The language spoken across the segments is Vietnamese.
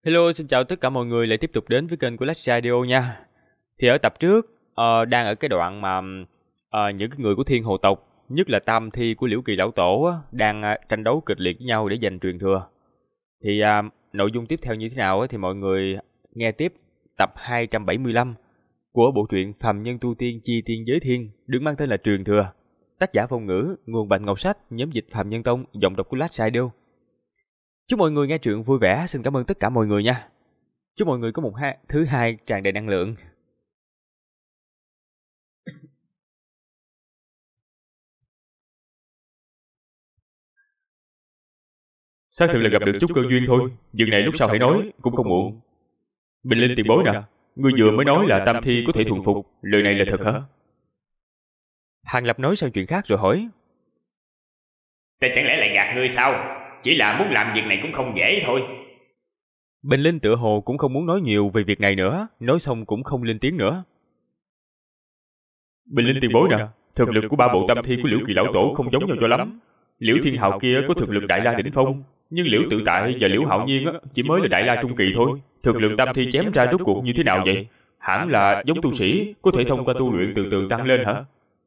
Hello, xin chào tất cả mọi người lại tiếp tục đến với kênh của Lách Radio nha. Thì ở tập trước, đang ở cái đoạn mà những cái người của Thiên Hồ tộc, nhất là Tam Thi của Liễu Kỳ Lão Tổ á, đang tranh đấu kịch liệt với nhau để giành truyền thừa. Thì nội dung tiếp theo như thế nào á, thì mọi người nghe tiếp tập 275 của bộ truyện Phàm Nhân Tu Tiên Chi Tiên Giới Thiên, được mang tên là Truyền Thừa. Tác giả Phong Ngữ, nguồn Bạch Ngọc Sách, nhóm dịch Phàm Nhân Tông, giọng đọc của Lách Radio. Chúc mọi người nghe truyện vui vẻ, xin cảm ơn tất cả mọi người nha. Chúc mọi người có một thứ hai tràn đầy năng lượng. Xác thực là gặp được chút cơ duyên thôi, việc này lúc sau hãy nói, cũng không muộn. Bình Linh tiền bối nè, ngươi vừa mới nói là Tam Thi có thể thuần phục, lời này là thật hả? Hàng Lập nói sang chuyện khác rồi hỏi. Ta chẳng lẽ lại gạt ngươi sao? Chỉ là muốn làm việc này cũng không dễ thôi. Bình Linh tựa hồ cũng không muốn nói nhiều về việc này nữa, nói xong cũng không lên tiếng nữa. Bình Linh tiền bối nè, thực lực của ba bộ Tam Thi của Liễu Kỳ Lão Tổ không giống nhau cho lắm. Liễu Thiên Hào kia có thực lực Đại La đỉnh phong, nhưng Liễu Tự Tại và Liễu Hạo Nhiên chỉ mới là Đại La trung kỳ thôi. Thực lực Tam Thi chém ra rốt cuộc như thế nào vậy? Hẳn là giống tu sĩ, có thể thông qua tu luyện từ từ tăng lên hả?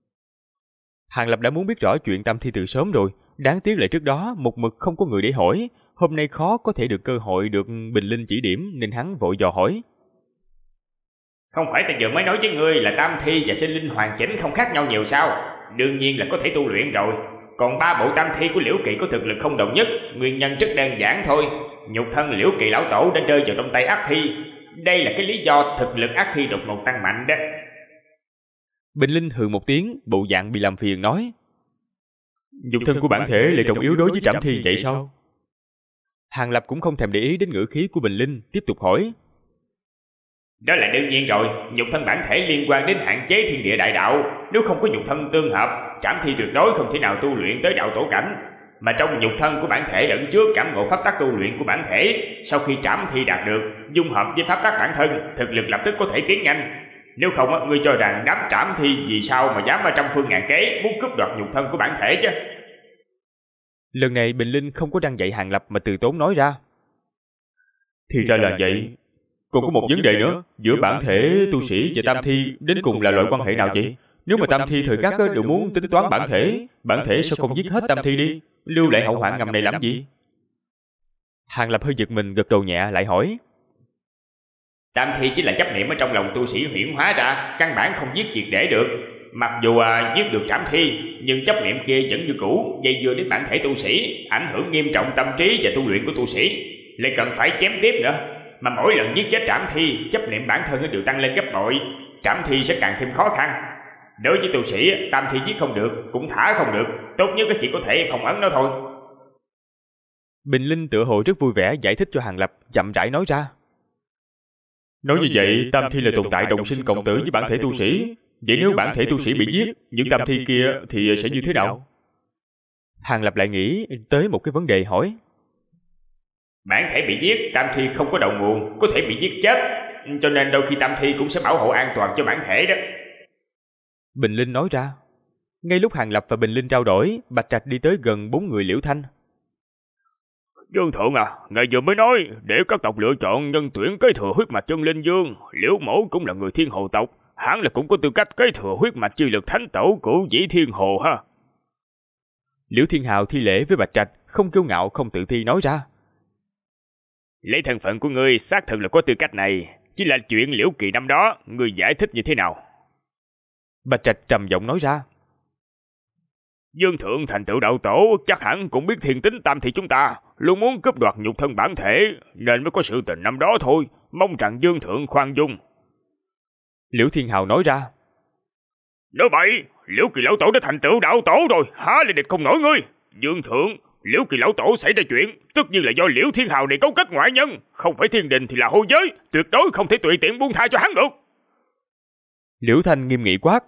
Hàng Lập đã muốn biết rõ chuyện Tam Thi từ sớm rồi, đáng tiếc là trước đó một mực không có người để hỏi, hôm nay khó có thể được cơ hội được Bình Linh chỉ điểm nên hắn vội dò hỏi. Không phải ta vừa mới nói với ngươi là Tam Thi và Sinh Linh hoàn chỉnh không khác nhau nhiều sao? Đương nhiên là có thể tu luyện rồi. Còn ba bộ Tam Thi của Liễu Kỳ có thực lực không đồng nhất, nguyên nhân rất đơn giản thôi. Nhục thân Liễu Kỳ Lão Tổ đã rơi vào trong tay ác thi. Đây là cái lý do thực lực ác thi đột ngột tăng mạnh đó. Bình Linh hừ một tiếng, bộ dạng bị làm phiền nói. Nhục thân của bản thể lại trọng yếu đối với Trảm Thi vậy sao? Hàng Lập cũng không thèm để ý đến ngữ khí của Bình Linh, tiếp tục hỏi. Đó là đương nhiên rồi, nhục thân bản thể liên quan đến hạn chế thiên địa đại đạo. Nếu không có nhục thân tương hợp, Trảm Thi tuyệt đối không thể nào tu luyện tới đạo tổ cảnh. Mà trong nhục thân của bản thể ẩn chứa cảm ngộ pháp tắc tu luyện của bản thể. Sau khi Trảm Thi đạt được, dung hợp với pháp tắc bản thân, thực lực lập tức có thể tiến nhanh. Nếu không, ngươi cho rằng đám Trảm Thi vì sao mà dám ở trăm phương ngàn kế muốn cướp đoạt nhục thân của bản thể chứ? Lần này Bình Linh không có đăng dạy Hàng Lập mà từ tốn nói ra. Thì ra là vậy. Còn có một vấn đề nữa, giữa bản thể tu sĩ và Tam Thi đến cùng là loại quan hệ nào vậy? Nếu mà Tam Thi thời khắc đều muốn tính toán bản thể sao không giết hết Tam Thi đi, lưu lại hậu hoạn ngầm này làm gì? Hàng Lập hơi giật mình gật đầu nhẹ lại hỏi. Tam Thi chỉ là chấp niệm ở trong lòng tu sĩ huyễn hóa ra, căn bản không giết triệt để được. Mặc dù giết được Trảm Thi, nhưng chấp niệm kia vẫn như cũ, dây dưa đến bản thể tu sĩ, ảnh hưởng nghiêm trọng tâm trí và tu luyện của tu sĩ, lại cần phải chém tiếp nữa. Mà mỗi lần giết chết Trảm Thi, chấp niệm bản thân đều tăng lên gấp bội, Trảm Thi sẽ càng thêm khó khăn. Đối với tu sĩ, Tam Thi giết không được, cũng thả không được, tốt nhất chỉ có thể phong ấn nó thôi. Bình Linh tựa hồ rất vui vẻ giải thích cho Hàng Lập, chậm rãi nói ra. Nói như vậy, Tam Thi là tồn tại đồng sinh cộng tử với bản thể tu sĩ. Vậy nếu bản thể tu sĩ bị giết, những Tam Thi kia thì sẽ như thế nào? Hàng Lập lại nghĩ tới một cái vấn đề hỏi. Bản thể bị giết, Tam Thi không có đầu nguồn, có thể bị giết chết, cho nên đôi khi Tam Thi cũng sẽ bảo hộ an toàn cho bản thể đó. Bình Linh nói ra. Ngay lúc Hàng Lập và Bình Linh trao đổi, Bạch Trạch đi tới gần 4 người Liễu Thanh. Dương Thượng à, ngài vừa mới nói để các tộc lựa chọn nhân tuyển kế thừa huyết mạch chân linh dương, Liễu Mẫu cũng là người Thiên Hồ tộc, hắn là cũng có tư cách kế thừa huyết mạch chi lực thánh tổ cửu vĩ Thiên Hồ ha. Liễu Thiên Hào thi lễ với Bạch Trạch, không kiêu ngạo không tự ti nói ra. Lấy thân phận của ngươi xác thực là có tư cách này, chỉ là chuyện Liễu Kỳ năm đó, ngươi giải thích như thế nào? Bạch Trạch trầm giọng nói ra. Dương Thượng thành tựu đạo tổ chắc hẳn cũng biết thiên tính Tam Thi chúng ta luôn muốn cướp đoạt nhục thân bản thể, nên mới có sự tình năm đó thôi, mong rằng Dương Thượng khoan dung. Liễu Thiên Hào nói ra. Nói bậy, Liễu Kỳ lão tổ đã thành tựu đạo tổ rồi, há lại địch không nổi ngươi. Dương Thượng, Liễu Kỳ lão tổ xảy ra chuyện, tất nhiên là do Liễu Thiên Hào này cấu kết ngoại nhân, không phải thiên đình thì là hôi giới, tuyệt đối không thể tùy tiện buông tha cho hắn được. Liễu Thanh nghiêm nghị quát.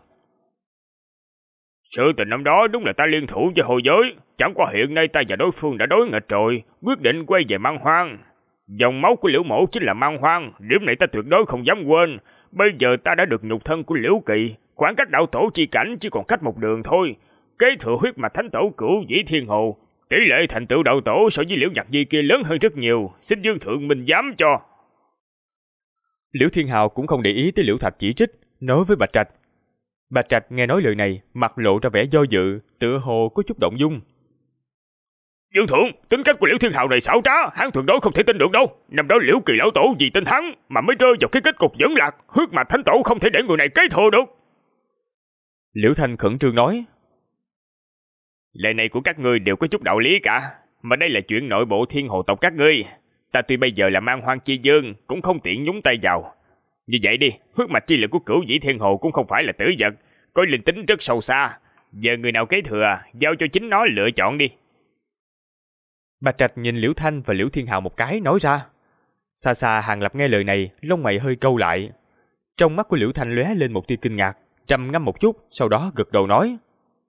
Sự tình năm đó đúng là ta liên thủ với hôi giới, chẳng qua hiện nay ta và đối phương đã đối nghịch rồi, quyết định quay về Man Hoang. Dòng máu của Liễu Mẫu chính là Man Hoang, điểm này ta tuyệt đối không dám quên. Bây giờ ta đã được nhục thân của Liễu Kỳ, khoảng cách đạo tổ chi cảnh chỉ còn cách một đường thôi. Kế thừa huyết mạch thánh tổ cửu vĩ Thiên Hồ, tỷ lệ thành tựu đạo tổ so với Liễu Nhạc Nhi kia lớn hơn rất nhiều, xin Dương thượng minh giám cho. Liễu Thiên Hào cũng không để ý tới Liễu Thạch chỉ trích, nói với Bạch Trạch. Bạch Trạch nghe nói lời này, mặt lộ ra vẻ do dự, tựa hồ có chút động dung. Dương thượng, tính cách của Liễu Thiên Hào này xảo trá, hắn tuyệt đối không thể tin được đâu. Năm đó Liễu Kỳ lão tổ vì tin hắn mà mới rơi vào cái kết cục dẫn lạc, huyết mạch thánh tổ không thể để người này kế thừa được. Liễu Thanh khẩn trương nói. Lời này của các ngươi đều có chút đạo lý cả, mà đây là chuyện nội bộ Thiên Hồ tộc các ngươi. Ta tuy bây giờ là Man Hoang Chi Dương, cũng không tiện nhúng tay vào. Như vậy đi, huyết mạch chi lực của Cửu Vĩ Thiên Hồ cũng không phải là tử vật, có linh tính rất sâu xa. Giờ người nào kế thừa, giao cho chính nó lựa chọn đi. Bạch Trạch nhìn Liễu Thanh và Liễu Thiên Hào một cái nói ra. Xa xa Hàng Lập nghe lời này, lông mày hơi câu lại. Trong mắt của Liễu Thanh lóe lên một tia kinh ngạc, trầm ngâm một chút, sau đó gật đầu nói.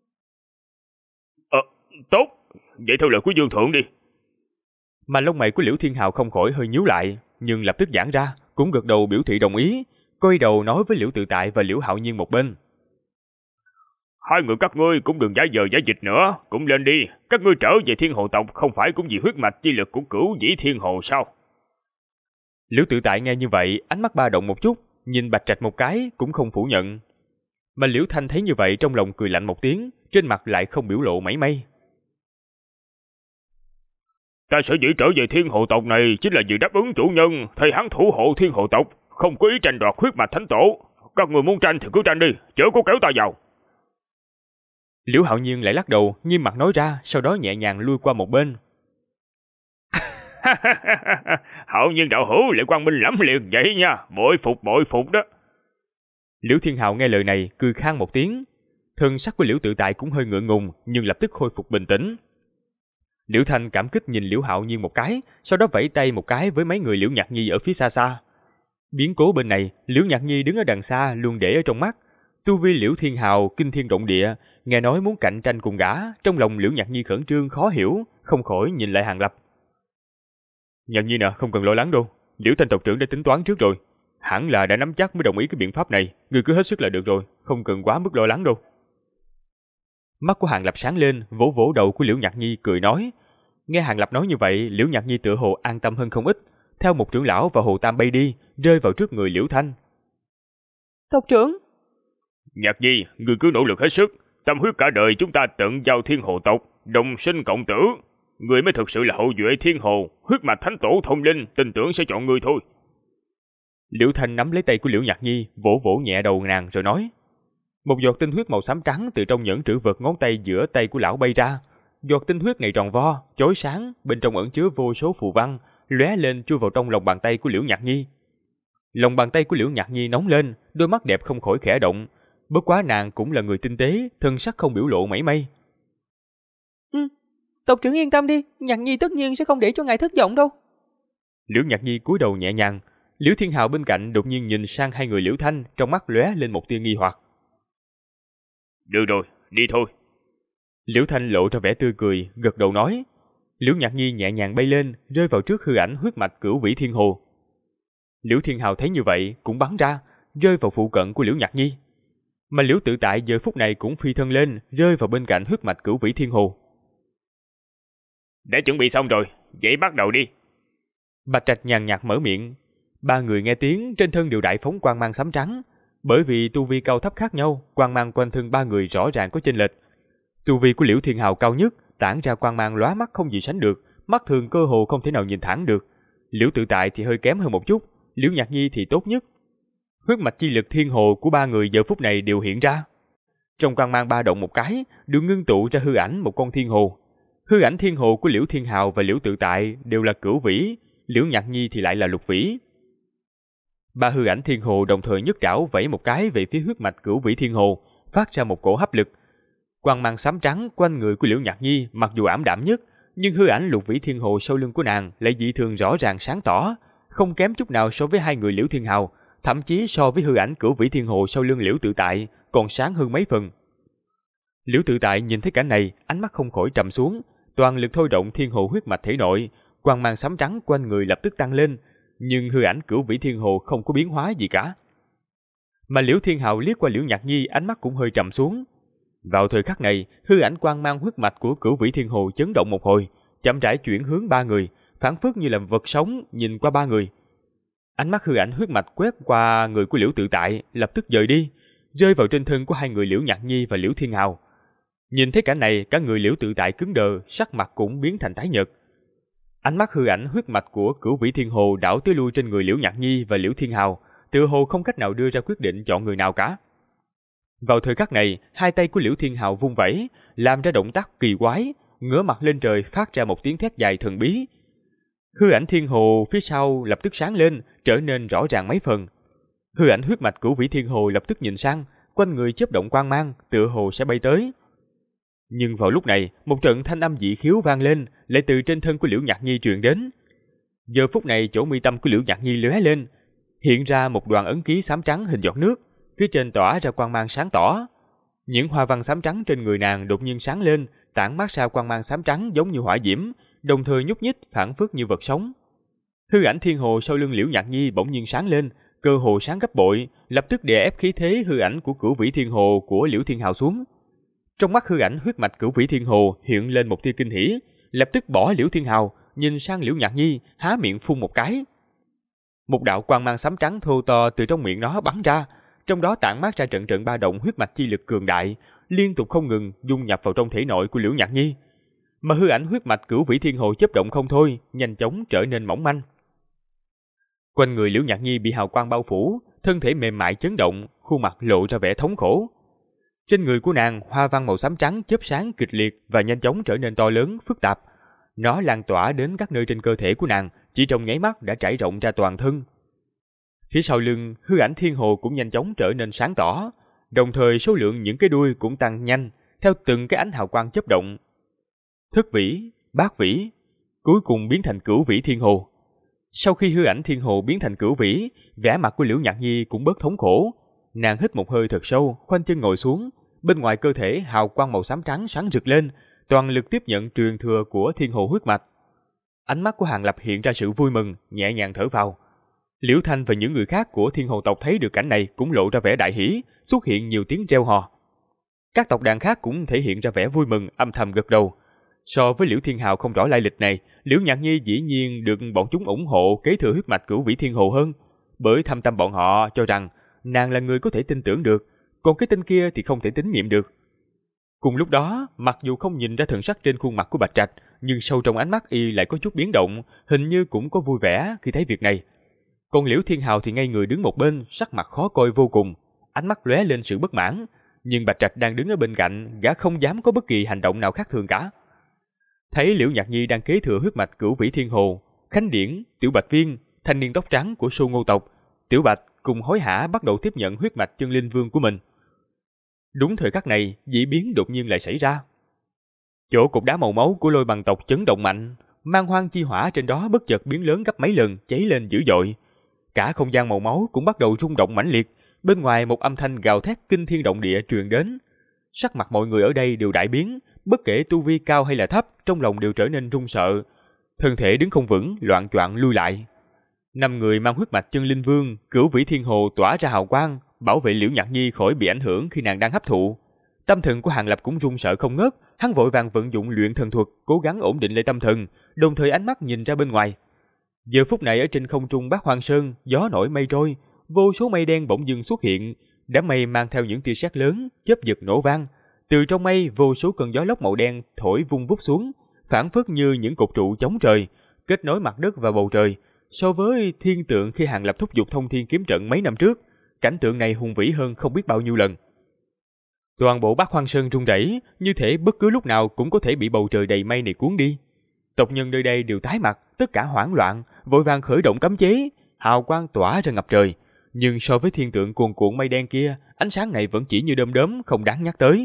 Tốt, vậy theo lời của Dương thượng đi. Mà lông mày của Liễu Thiên Hào không khỏi hơi nhíu lại, nhưng lập tức giãn ra, cũng gật đầu biểu thị đồng ý, quay đầu nói với Liễu Tự Tại và Liễu Hạo Nhiên một bên. Hai người các ngươi cũng đừng giả vờ giả dịch nữa, cũng lên đi. Các ngươi trở về Thiên Hồ tộc không phải cũng vì huyết mạch chi lực của Cửu Vĩ Thiên Hồ sao? Liễu Tự Tại nghe như vậy, ánh mắt ba động một chút, nhìn Bạch Trạch một cái, cũng không phủ nhận. Mà Liễu Thanh thấy như vậy trong lòng cười lạnh một tiếng, trên mặt lại không biểu lộ mảy may. Ta sở dĩ trở về Thiên Hồ tộc này chính là vì đáp ứng chủ nhân, thay hắn thủ hộ Thiên Hồ tộc, không có ý tranh đoạt huyết mạch thánh tổ. Các người muốn tranh thì cứ tranh đi, chớ có kéo ta vào. Liễu Hạo Nhiên lại lắc đầu, nghiêm mặt nói ra, sau đó nhẹ nhàng lui qua một bên. Hạo Nhiên đạo hữu lại quang minh lắm liền vậy nha, bội phục đó. Liễu Thiên Hào nghe lời này, cười khan một tiếng. Thân sắc của Liễu Tự Tại cũng hơi ngượng ngùng, nhưng lập tức khôi phục bình tĩnh. Liễu Thanh cảm kích nhìn Liễu Hạo Nhiên một cái, sau đó vẫy tay một cái với mấy người Liễu Nhạc Nhi ở phía xa xa. Biến cố bên này, Liễu Nhạc Nhi đứng ở đằng xa luôn để ở trong mắt. Tu vi Liễu Thiên Hào kinh thiên động địa, nghe nói muốn cạnh tranh cùng gã, trong lòng Liễu Nhạc Nhi khẩn trương khó hiểu, không khỏi nhìn lại Hàng Lập. Nhạc Nhi nè, không cần lo lắng đâu, Liễu Thanh tộc trưởng đã tính toán trước rồi, hẳn là đã nắm chắc mới đồng ý cái biện pháp này, ngươi cứ hết sức là được rồi, không cần quá mức lo lắng đâu. Mắt của Hàng Lập sáng lên, vỗ vỗ đầu của Liễu Nhạc Nhi cười nói. Nghe Hàng Lập nói như vậy, Liễu Nhạc Nhi tựa hồ an tâm hơn không ít, theo một trưởng lão và Hồ Tam bay đi, rơi vào trước người Liễu Thanh. Tộc trưởng. Nhạc Nhi, ngươi cứ nỗ lực hết sức, tâm huyết cả đời chúng ta tận giao Thiên Hồ tộc, đồng sinh cộng tử, ngươi mới thực sự là hậu duệ Thiên Hồ, huyết mạch thánh tổ thông linh, tin tưởng sẽ chọn ngươi thôi. Liễu Thanh nắm lấy tay của Liễu Nhạc Nhi, vỗ vỗ nhẹ đầu nàng rồi nói. Một giọt tinh huyết màu xám trắng từ trong nhẫn trữ vật ngón tay giữa tay của lão bay ra. Giọt tinh huyết này tròn vo, chói sáng, bên trong ẩn chứa vô số phù văn, lóe lên chui vào trong lòng bàn tay của Liễu Nhạc Nhi. Lòng bàn tay của Liễu Nhạc Nhi nóng lên, đôi mắt đẹp không khỏi khẽ động. Bất quá nàng cũng là người tinh tế, thân sắc không biểu lộ mảy may. Tộc trưởng yên tâm đi, Nhạc Nhi tất nhiên sẽ không để cho ngài thất vọng đâu. Liễu Nhạc Nhi cúi đầu nhẹ nhàng. Liễu Thiên Hào bên cạnh đột nhiên nhìn sang hai người Liễu Thanh, trong mắt lóe lên một tia nghi hoặc. Được rồi, đi thôi. Liễu Thanh lộ ra vẻ tươi cười, gật đầu nói. Liễu Nhạc Nhi nhẹ nhàng bay lên, rơi vào trước hư ảnh huyết mạch Cửu Vĩ Thiên Hồ. Liễu Thiên Hào thấy như vậy, cũng bắn ra, rơi vào phụ cận của Liễu Nhạc Nhi. Mà Liễu Tự Tại giờ phút này cũng phi thân lên, rơi vào bên cạnh huyết mạch Cửu Vĩ Thiên Hồ. Đã chuẩn bị xong rồi, vậy bắt đầu đi. Bạch Trạch nhàn nhạt mở miệng. Ba người nghe tiếng, trên thân đều đại phóng quang mang xám trắng. Bởi vì tu vi cao thấp khác nhau, quang mang quanh thân ba người rõ ràng có chênh lệch. Tu vi của Liễu Thiên Hào cao nhất, tản ra quang mang lóa mắt không gì sánh được, mắt thường cơ hồ không thể nào nhìn thẳng được. Liễu Tự Tại thì hơi kém hơn một chút, Liễu Nhạc Nhi thì tốt nhất. Huyết mạch chi lực thiên hồ của ba người giờ phút này đều hiện ra. Trong quang mang ba động một cái, đều ngưng tụ ra hư ảnh một con thiên hồ. Hư ảnh thiên hồ của Liễu Thiên Hào và Liễu Tự Tại đều là Cửu Vĩ, Liễu Nhạc Nhi thì lại là Lục Vĩ. Ba hư ảnh thiên hồ đồng thời nhấc trảo vẫy một cái về phía huyết mạch Cửu Vĩ Thiên Hồ, phát ra một cổ hấp lực. Quang mang xám trắng quanh người của Liễu Nhạc Nhi mặc dù ảm đạm nhất, nhưng hư ảnh Lục Vĩ Thiên Hồ sau lưng của nàng lại dị thường rõ ràng sáng tỏ, không kém chút nào so với hai người Liễu Thiên Hào, thậm chí so với hư ảnh Cửu Vĩ Thiên Hồ sau lưng Liễu Tự Tại còn sáng hơn mấy phần. Liễu Tự Tại nhìn thấy cảnh này, ánh mắt không khỏi trầm xuống, toàn lực thôi động thiên hồ huyết mạch thể nội, quang mang xám trắng quanh người lập tức tăng lên, nhưng hư ảnh Cửu Vĩ Thiên Hồ không có biến hóa gì cả. Mà Liễu Thiên Hào liếc qua Liễu Nhạc Nhi, ánh mắt cũng hơi trầm xuống. Vào thời khắc này, hư ảnh quang mang huyết mạch của Cửu Vĩ Thiên Hồ chấn động một hồi, chậm rãi chuyển hướng ba người, phảng phất như là vật sống nhìn qua ba người. Ánh mắt hư ảnh huyết mạch quét qua người của Liễu Tự Tại, lập tức dời đi, rơi vào trên thân của hai người Liễu Nhạc Nhi và Liễu Thiên Hào. Nhìn thấy cảnh này, cả người Liễu Tự Tại cứng đờ, sắc mặt cũng biến thành tái nhợt. Ánh mắt hư ảnh huyết mạch của Cửu Vĩ Thiên Hồ đảo tới lui trên người Liễu Nhạc Nhi và Liễu Thiên Hào, tựa hồ không cách nào đưa ra quyết định chọn người nào cả. Vào thời khắc này, hai tay của Liễu Thiên Hào vung vẩy, làm ra động tác kỳ quái, ngửa mặt lên trời phát ra một tiếng thét dài thần bí. Hư ảnh Thiên Hồ phía sau lập tức sáng lên, trở nên rõ ràng mấy phần. Hư ảnh huyết mạch Cửu Vĩ Thiên Hồ lập tức nhìn sang, quanh người chớp động quang mang, tựa hồ sẽ bay tới. Nhưng vào lúc này, một trận thanh âm dị khiếu vang lên, lại từ trên thân của Liễu Nhạc Nhi truyền đến. Giờ phút này, chỗ mi tâm của Liễu Nhạc Nhi lóe lên, hiện ra một đoàn ấn ký xám trắng hình giọt nước, phía trên tỏa ra quang mang sáng tỏ. Những hoa văn xám trắng trên người nàng đột nhiên sáng lên, tản mát ra quang mang xám trắng giống như hỏa diễm, đồng thời nhúc nhích phảng phất như vật sống. Hư ảnh Thiên Hồ sau lưng Liễu Nhạc Nhi bỗng nhiên sáng lên, cơ hồ sáng gấp bội, lập tức đè ép khí thế hư ảnh của Cửu Vĩ Thiên Hồ của Liễu Thiên Hào xuống. Trong mắt hư ảnh huyết mạch Cửu Vĩ Thiên Hồ hiện lên một tia kinh hỉ, lập tức bỏ Liễu Thiên Hào, nhìn sang Liễu Nhạc Nhi, há miệng phun một cái. Một đạo quang mang xám trắng thô to từ trong miệng nó bắn ra, trong đó tản mát ra trận trận ba động huyết mạch chi lực cường đại, liên tục không ngừng dung nhập vào trong thể nội của Liễu Nhạc Nhi. Mà hư ảnh huyết mạch Cửu Vĩ Thiên Hồ chớp động không thôi, nhanh chóng trở nên mỏng manh. Quanh người Liễu Nhạc Nhi bị hào quang bao phủ, thân thể mềm mại chấn động, khuôn mặt lộ ra vẻ thống khổ. Trên người của nàng, hoa văn màu xám trắng chớp sáng kịch liệt và nhanh chóng trở nên to lớn, phức tạp. Nó lan tỏa đến các nơi trên cơ thể của nàng, chỉ trong nháy mắt đã trải rộng ra toàn thân. Phía sau lưng, hư ảnh Thiên Hồ cũng nhanh chóng trở nên sáng tỏ, đồng thời số lượng những cái đuôi cũng tăng nhanh, theo từng cái ánh hào quang chớp động. Thất vĩ, bát vĩ, cuối cùng biến thành Cửu Vĩ Thiên Hồ. Sau khi hư ảnh Thiên Hồ biến thành Cửu Vĩ, vẻ mặt của Liễu Nhạc Nhi cũng bớt thống khổ. Nàng hít một hơi thật sâu, khoanh chân ngồi xuống, bên ngoài cơ thể hào quang màu xám trắng sáng rực lên, toàn lực tiếp nhận truyền thừa của Thiên Hồ huyết mạch. Ánh mắt của Hàng Lập hiện ra sự vui mừng, nhẹ nhàng thở phào. Liễu Thanh và những người khác của Thiên Hồ tộc thấy được cảnh này cũng lộ ra vẻ đại hỉ, xuất hiện nhiều tiếng reo hò. Các tộc đàn khác cũng thể hiện ra vẻ vui mừng, âm thầm gật đầu. So với Liễu Thiên Hào không rõ lai lịch này, Liễu Nhạc Nhi dĩ nhiên được bọn chúng ủng hộ kế thừa huyết mạch Cửu Vĩ Thiên Hồ hơn, bởi thâm tâm bọn họ cho rằng nàng là người có thể tin tưởng được, còn cái tên kia thì không thể tín nhiệm được. Cùng lúc đó, mặc dù không nhìn ra thần sắc trên khuôn mặt của Bạch Trạch, nhưng sâu trong ánh mắt y lại có chút biến động, hình như cũng có vui vẻ khi thấy việc này. Còn Liễu Thiên Hào thì ngay người đứng một bên, sắc mặt khó coi vô cùng, ánh mắt lóe lên sự bất mãn, nhưng Bạch Trạch đang đứng ở bên cạnh, gã không dám có bất kỳ hành động nào khác thường cả. Thấy Liễu Nhạc Nhi đang kế thừa huyết mạch Cửu Vĩ Thiên Hồ, Khánh Điển, Tiểu Bạch Viên, thanh niên tóc trắng của Sô Ngô tộc, Tiểu Bạch cùng hối hả bắt đầu tiếp nhận huyết mạch chân linh vương của mình. Đúng thời khắc này, dị biến đột nhiên lại xảy ra. Chỗ cục đá màu máu của Lôi Bằng tộc chấn động mạnh, man hoang chi hỏa trên đó bất chợt biến lớn gấp mấy lần, cháy lên dữ dội. Cả không gian màu máu cũng bắt đầu rung động mãnh liệt, bên ngoài một âm thanh gào thét kinh thiên động địa truyền đến. Sắc mặt mọi người ở đây đều đại biến, bất kể tu vi cao hay là thấp, trong lòng đều trở nên run sợ. Thân thể đứng không vững, loạng choạng lui lại. 5 người mang huyết mạch chân linh vương, Cửu Vĩ Thiên Hồ tỏa ra hào quang, bảo vệ Liễu Nhạc Nhi khỏi bị ảnh hưởng khi nàng đang hấp thụ. Tâm thần của Hàng Lập cũng run sợ không ngớt, hắn vội vàng vận dụng luyện thần thuật, cố gắng ổn định lại tâm thần, đồng thời ánh mắt nhìn ra bên ngoài. Giờ phút này ở trên không trung Bát Hoang Sơn, gió nổi mây trôi, vô số mây đen bỗng dưng xuất hiện, đám mây mang theo những tia sét lớn, chớp giật nổ vang. Từ trong mây vô số cơn gió lốc màu đen thổi vung vút xuống, phảng phất như những cột trụ chống trời, kết nối mặt đất và bầu trời. So với thiên tượng khi Hàng Lập thúc giục thông thiên kiếm trận mấy năm trước, cảnh tượng này hùng vĩ hơn không biết bao nhiêu lần. Toàn bộ Bát Hoang Sơn rung rẩy, như thể bất cứ lúc nào cũng có thể bị bầu trời đầy mây này cuốn đi. Tộc nhân nơi đây đều tái mặt, tất cả hoảng loạn, vội vàng khởi động cấm chế, hào quang tỏa ra ngập trời. Nhưng so với thiên tượng cuồn cuộn mây đen kia, ánh sáng này vẫn chỉ như đom đóm, không đáng nhắc tới.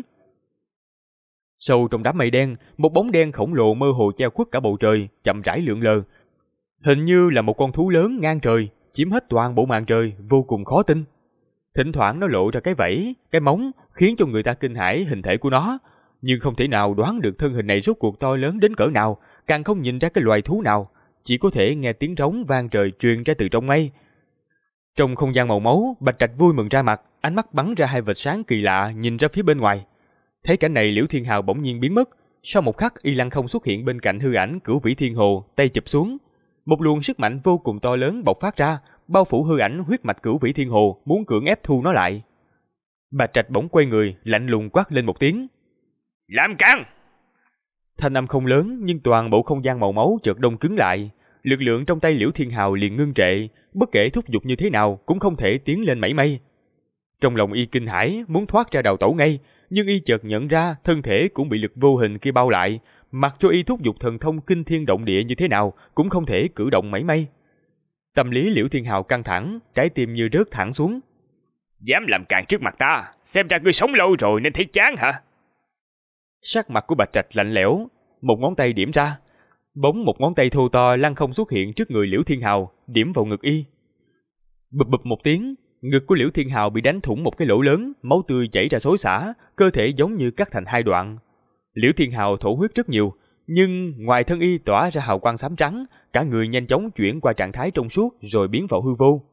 Sâu trong đám mây đen, một bóng đen khổng lồ mơ hồ che khuất cả bầu trời, chậm rãi lượn lờ. Hình như là một con thú lớn ngang trời, chiếm hết toàn bộ màn trời, vô cùng khó tin. Thỉnh thoảng nó lộ ra cái vảy, cái móng, khiến cho người ta kinh hãi hình thể của nó, nhưng không thể nào đoán được thân hình này rốt cuộc to lớn đến cỡ nào, càng không nhìn ra cái loài thú nào, chỉ có thể nghe tiếng rống vang trời truyền ra từ trong mây. Trong không gian màu máu, Bạch Trạch vui mừng ra mặt, ánh mắt bắn ra hai vệt sáng kỳ lạ nhìn ra phía bên ngoài. Thấy cảnh này, Liễu Thiên Hào bỗng nhiên biến mất. Sau một khắc, y lăng không xuất hiện bên cạnh hư ảnh Cửu Vĩ Thiên Hồ, tay chụp xuống. Một luồng sức mạnh vô cùng to lớn bộc phát ra, bao phủ hư ảnh huyết mạch Cửu Vĩ Thiên Hồ, muốn cưỡng ép thu nó lại. Bạch Trạch bỗng quay người, lạnh lùng quát lên một tiếng. Làm cản! Thanh âm không lớn, nhưng toàn bộ không gian màu máu chợt đông cứng lại. Lực lượng trong tay Liễu Thiên Hào liền ngưng trệ, bất kể thúc giục như thế nào cũng không thể tiến lên mảy may. Trong lòng y kinh hãi, muốn thoát ra đào tẩu ngay, nhưng y chợt nhận ra thân thể cũng bị lực vô hình kia bao lại, mặc cho y thúc giục thần thông kinh thiên động địa như thế nào cũng không thể cử động mảy may. Tâm lý Liễu Thiên Hào căng thẳng, trái tim như rớt thẳng xuống. Dám làm càn trước mặt ta, xem ra ngươi sống lâu rồi nên thấy chán hả? Sắc mặt của Bạch Trạch lạnh lẽo, một ngón tay điểm ra. Bỗng một ngón tay thô to lăng không xuất hiện trước người Liễu Thiên Hào, điểm vào ngực y. Bụp bụp một tiếng, ngực của Liễu Thiên Hào bị đánh thủng một cái lỗ lớn, máu tươi chảy ra xối xả, cơ thể giống như cắt thành hai đoạn. Liễu Thiên Hào thổ huyết rất nhiều, nhưng ngoài thân y tỏa ra hào quang xám trắng, cả người nhanh chóng chuyển qua trạng thái trong suốt rồi biến vào hư vô.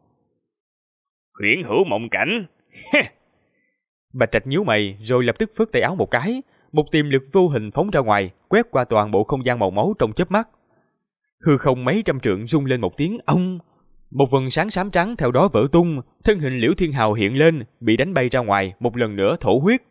Huyễn hữu mộng cảnh. Bạch Trạch nhíu mày rồi lập tức phất tay áo một cái, một tiềm lực vô hình phóng ra ngoài, quét qua toàn bộ không gian màu máu trong chớp mắt. Hư không mấy trăm trượng rung lên một tiếng ông, một vầng sáng xám trắng theo đó vỡ tung, thân hình Liễu Thiên Hào hiện lên, bị đánh bay ra ngoài, một lần nữa thổ huyết.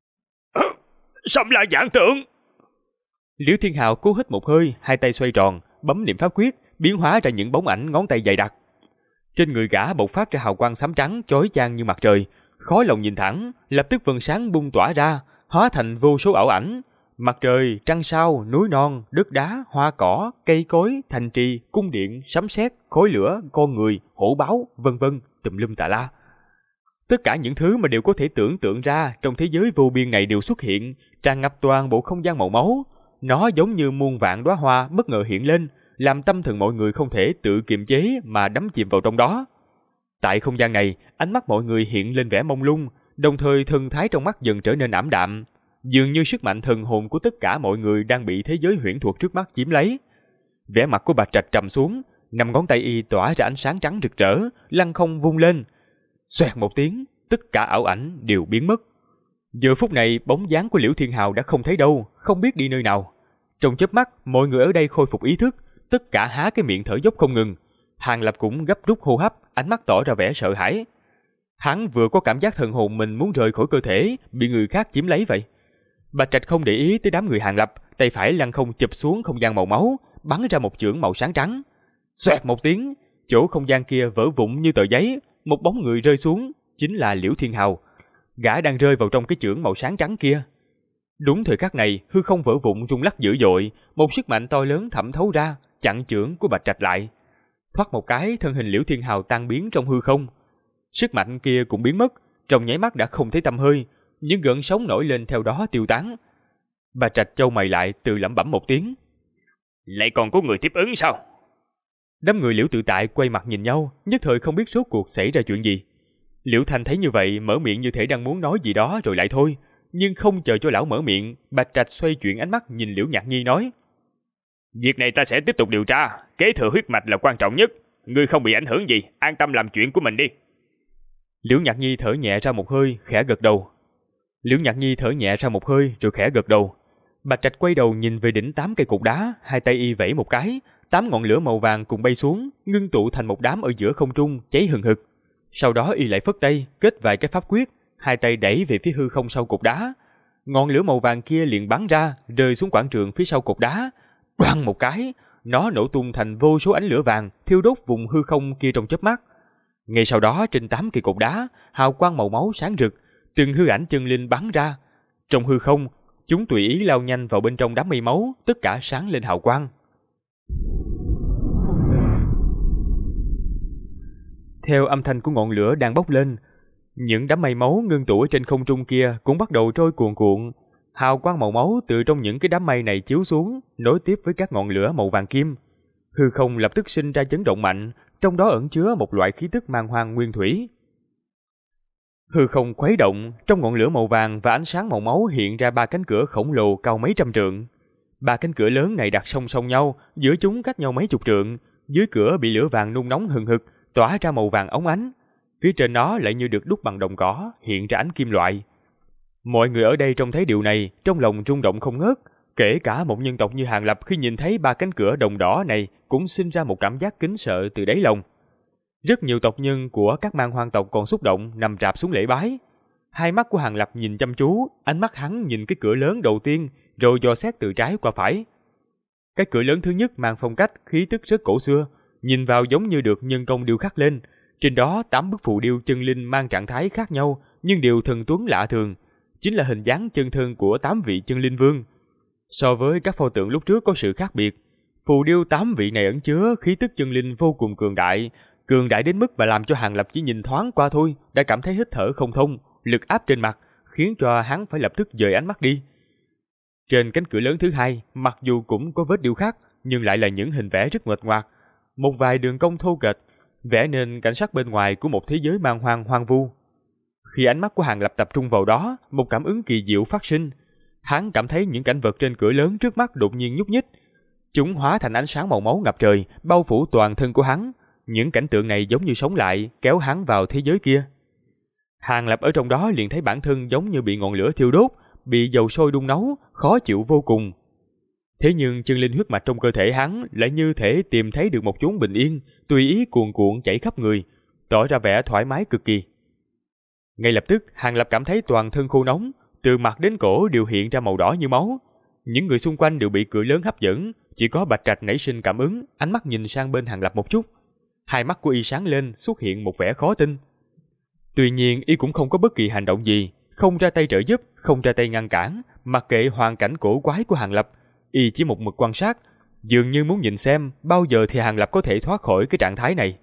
Xâm La Giảng Tượng! Liễu Thiên Hào cố hít một hơi, hai tay xoay tròn, bấm niệm pháp quyết, biến hóa ra những bóng ảnh ngón tay dày đặc. Trên người gã bộc phát ra hào quang xám trắng chói chang như mặt trời, khó lòng nhìn thẳng, lập tức vầng sáng bung tỏa ra, hóa thành vô số ảo ảnh. Mặt trời, trăng sao, núi non, đất đá, hoa cỏ, cây cối, thành trì, cung điện, sấm sét, khói lửa, con người, hổ báo, vân vân, tùm lum tà la. Tất cả những thứ mà đều có thể tưởng tượng ra trong thế giới vô biên này đều xuất hiện, tràn ngập toàn bộ không gian màu máu. Nó giống như muôn vạn đóa hoa bất ngờ hiện lên, làm tâm thần mọi người không thể tự kiềm chế mà đắm chìm vào trong đó. Tại không gian này, ánh mắt mọi người hiện lên vẻ mông lung, đồng thời thần thái trong mắt dần trở nên ảm đạm. Dường như sức mạnh thần hồn của tất cả mọi người đang bị thế giới huyễn thuật trước mắt chiếm lấy. Vẻ mặt của Bạch Trạch trầm xuống, năm ngón tay y tỏa ra ánh sáng trắng rực rỡ, lăng không vung lên. Xoẹt một tiếng, tất cả ảo ảnh đều biến mất. Giờ phút này, bóng dáng của Liễu Thiên Hào đã không thấy đâu, không biết đi nơi nào. Trong chớp mắt, mọi người ở đây khôi phục ý thức, tất cả há cái miệng thở dốc không ngừng. Hàng Lập cũng gấp rút hô hấp, ánh mắt tỏ ra vẻ sợ hãi. Hắn vừa có cảm giác thần hồn mình muốn rời khỏi cơ thể, bị người khác chiếm lấy vậy. Bạch Trạch không để ý tới đám người Hàng Lập, tay phải lăng không chụp xuống không gian màu máu, bắn ra một chưởng màu sáng trắng. Xoẹt một tiếng, chỗ không gian kia vỡ vụn như tờ giấy, một bóng người rơi xuống, chính là Liễu Thiên Hào. Gã đang rơi vào trong cái chưởng màu sáng trắng kia. Đúng thời khắc này, hư không vỡ vụn rung lắc dữ dội, một sức mạnh to lớn thẩm thấu ra, chặn chưởng của Bạch Trạch lại. Thoát một cái, thân hình Liễu Thiên Hào tan biến trong hư không. Sức mạnh kia cũng biến mất, trong nháy mắt đã không thấy tăm hơi, những gợn sóng nổi lên theo đó tiêu tán. Bạch Trạch chau mày lại, tự lẩm bẩm một tiếng. Lại còn có người tiếp ứng sao? Đám người Liễu Tự Tại quay mặt nhìn nhau, nhất thời không biết rốt cuộc xảy ra chuyện gì. Liễu Thanh thấy như vậy, mở miệng như thể đang muốn nói gì đó rồi lại thôi, nhưng không chờ cho lão mở miệng, Bạch Trạch xoay chuyển ánh mắt nhìn Liễu Nhạc Nhi nói: Việc này ta sẽ tiếp tục điều tra, kế thừa huyết mạch là quan trọng nhất, ngươi không bị ảnh hưởng gì, an tâm làm chuyện của mình đi. Liễu Nhạc Nhi thở nhẹ ra một hơi, khẽ gật đầu. Rồi khẽ gật đầu. Bạch Trạch quay đầu nhìn về đỉnh 8 cây cột đá, hai tay y vẫy một cái, 8 ngọn lửa màu vàng cùng bay xuống, ngưng tụ thành một đám ở giữa không trung, cháy hừng hực. Sau đó y lại phất tay, kết vài cái pháp quyết, hai tay đẩy về phía hư không sau cột đá. Ngọn lửa màu vàng kia liền bắn ra, rơi xuống quảng trường phía sau cột đá. Đoang một cái, nó nổ tung thành vô số ánh lửa vàng, thiêu đốt vùng hư không kia trong chớp mắt. Ngay sau đó trên 8 cây cột đá, hào quang màu máu sáng rực, từng hư ảnh chân linh bắn ra. Trong hư không, chúng tùy ý lao nhanh vào bên trong đám mây máu, tất cả sáng lên hào quang. Theo âm thanh của ngọn lửa đang bốc lên, những đám mây máu ngưng tụ ở trên không trung kia cũng bắt đầu trôi cuồn cuộn. Hào quang màu máu từ trong những cái đám mây này chiếu xuống, nối tiếp với các ngọn lửa màu vàng kim. Hư không lập tức sinh ra chấn động mạnh, trong đó ẩn chứa một loại khí tức man hoang nguyên thủy. Hư không khuấy động, trong ngọn lửa màu vàng và ánh sáng màu máu hiện ra 3 cánh cửa khổng lồ cao mấy trăm trượng. 3 cánh cửa lớn này đặt song song nhau, giữa chúng cách nhau mấy chục trượng. Dưới cửa bị lửa vàng nung nóng hừng hực, tỏa ra màu vàng óng ánh. Phía trên nó lại như được đúc bằng đồng cỏ, hiện ra ánh kim loại. Mọi người ở đây trông thấy điều này, trong lòng rung động không ngớt. Kể cả một nhân tộc như Hàn Lập khi nhìn thấy ba cánh cửa đồng đỏ này cũng sinh ra một cảm giác kính sợ từ đáy lòng. Rất nhiều tộc nhân của các man hoang tộc còn xúc động nằm rạp xuống lễ bái. Hai mắt của Hàn Lập nhìn chăm chú, ánh mắt hắn nhìn cái cửa lớn đầu tiên, rồi dò xét từ trái qua phải. Cái cửa lớn thứ nhất mang phong cách khí tức rất cổ xưa, nhìn vào giống như được nhân công điêu khắc lên. Trên đó 8 bức phù điêu chân linh mang trạng thái khác nhau, nhưng đều thần tuấn lạ thường, chính là hình dáng chân thân của 8 vị chân linh vương. So với các pho tượng lúc trước có sự khác biệt, phù điêu 8 vị này ẩn chứa khí tức chân linh vô cùng cường đại đến mức mà làm cho Hàn Lập chỉ nhìn thoáng qua thôi đã cảm thấy hít thở không thông, lực áp trên mặt khiến cho hắn phải lập tức dời ánh mắt đi. Trên cánh cửa lớn thứ hai, mặc dù cũng có vết điêu khắc, nhưng lại là những hình vẽ rất nguệch ngoạc, một vài đường cong thô kệch, vẽ nên cảnh sắc bên ngoài của một thế giới man hoang hoang vu. Khi ánh mắt của Hàn Lập tập trung vào đó, một cảm ứng kỳ diệu phát sinh. Hắn cảm thấy những cảnh vật trên cửa lớn trước mắt đột nhiên nhúc nhích. Chúng hóa thành ánh sáng màu máu ngập trời, bao phủ toàn thân của hắn. Những cảnh tượng này giống như sống lại, kéo hắn vào thế giới kia. Hàn Lập ở trong đó liền thấy bản thân giống như bị ngọn lửa thiêu đốt, bị dầu sôi đun nấu, khó chịu vô cùng. Thế nhưng chân linh huyết mạch trong cơ thể hắn lại như thể tìm thấy được một chốn bình yên, tùy ý cuồn cuộn chảy khắp người, tỏ ra vẻ thoải mái cực kỳ. Ngay lập tức, Hàn Lập cảm thấy toàn thân khô nóng, từ mặt đến cổ đều hiện ra màu đỏ như máu. Những người xung quanh đều bị cửa lớn hấp dẫn, chỉ có Bạch Trạch nảy sinh cảm ứng, ánh mắt nhìn sang bên Hàn Lập một chút. Hai mắt của y sáng lên, xuất hiện một vẻ khó tin. Tuy nhiên, y cũng không có bất kỳ hành động gì, không ra tay trợ giúp, không ra tay ngăn cản, mặc kệ hoàn cảnh cổ quái của Hàn Lập, y chỉ một mực quan sát, dường như muốn nhìn xem bao giờ thì Hàn Lập có thể thoát khỏi cái trạng thái này.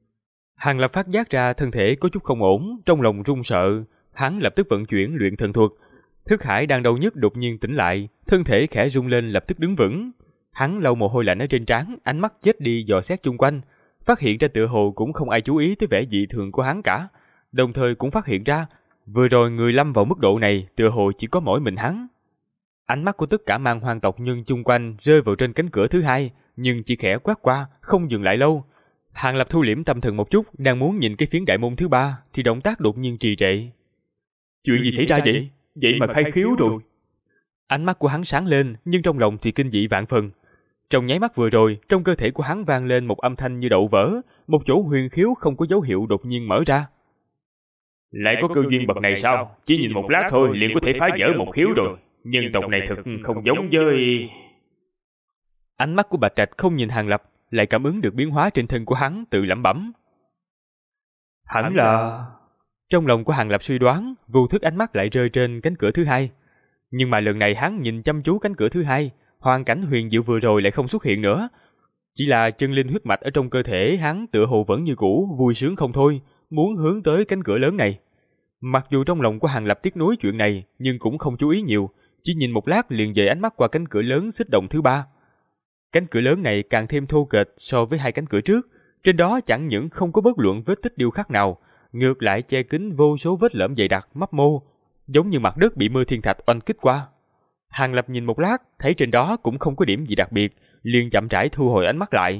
Hàn Lập phát giác ra thân thể có chút không ổn, trong lòng run sợ, hắn lập tức vận chuyển luyện thần thuật. Thức hải đang đau nhức đột nhiên tỉnh lại, thân thể khẽ rung lên lập tức đứng vững. Hắn lau mồ hôi lạnh ở trên trán, ánh mắt chết đi dò xét chung quanh, phát hiện ra tựa hồ cũng không ai chú ý tới vẻ dị thường của hắn cả. Đồng thời cũng phát hiện ra, vừa rồi người lâm vào mức độ này tựa hồ chỉ có mỗi mình hắn. Ánh mắt của tất cả man hoang tộc nhân chung quanh rơi vào trên cánh cửa thứ hai, nhưng chỉ khẽ quét qua, không dừng lại lâu. Hàn Lập thu liễm tâm thần một chút, đang muốn nhìn cái phiến đại môn thứ ba, thì động tác đột nhiên trì trệ. Chuyện gì xảy ra vậy? Vậy mà khai khiếu rồi. Ánh mắt của hắn sáng lên, nhưng trong lòng thì kinh dị vạn phần. Trong nháy mắt vừa rồi, trong cơ thể của hắn vang lên một âm thanh như đậu vỡ, một chỗ huyền khiếu không có dấu hiệu đột nhiên mở ra. Lại có cơ duyên bậc này sao? Chỉ nhìn một lát thôi liền có thể phá vỡ một khiếu rồi. Nhưng tộc này thực không giống với... Ánh mắt của Bạch Trạch không nhìn Hàn Lập, lại cảm ứng được biến hóa trên thân của hắn, tự lẩm bẩm. Hẳn là... Trong lòng của Hàn Lập suy đoán, vô thức ánh mắt lại rơi trên cánh cửa thứ hai. Nhưng mà lần này hắn nhìn chăm chú cánh cửa thứ hai, hoàn cảnh huyền diệu vừa rồi lại không xuất hiện nữa. Chỉ là chân linh huyết mạch ở trong cơ thể hắn tựa hồ vẫn như cũ, vui sướng không thôi, muốn hướng tới cánh cửa lớn này. Mặc dù trong lòng của Hàn Lập tiếc nuối chuyện này, nhưng cũng không chú ý nhiều, chỉ nhìn một lát liền dời ánh mắt qua cánh cửa lớn xích động thứ ba. Cánh cửa lớn này càng thêm thô kệch so với hai cánh cửa trước, trên đó chẳng những không có bất luận vết tích điêu khắc nào, ngược lại che kín vô số vết lõm dày đặc, mấp mô, giống như mặt đất bị mưa thiên thạch oanh kích qua. Hàn Lập nhìn một lát, thấy trên đó cũng không có điểm gì đặc biệt, liền chậm rãi thu hồi ánh mắt lại.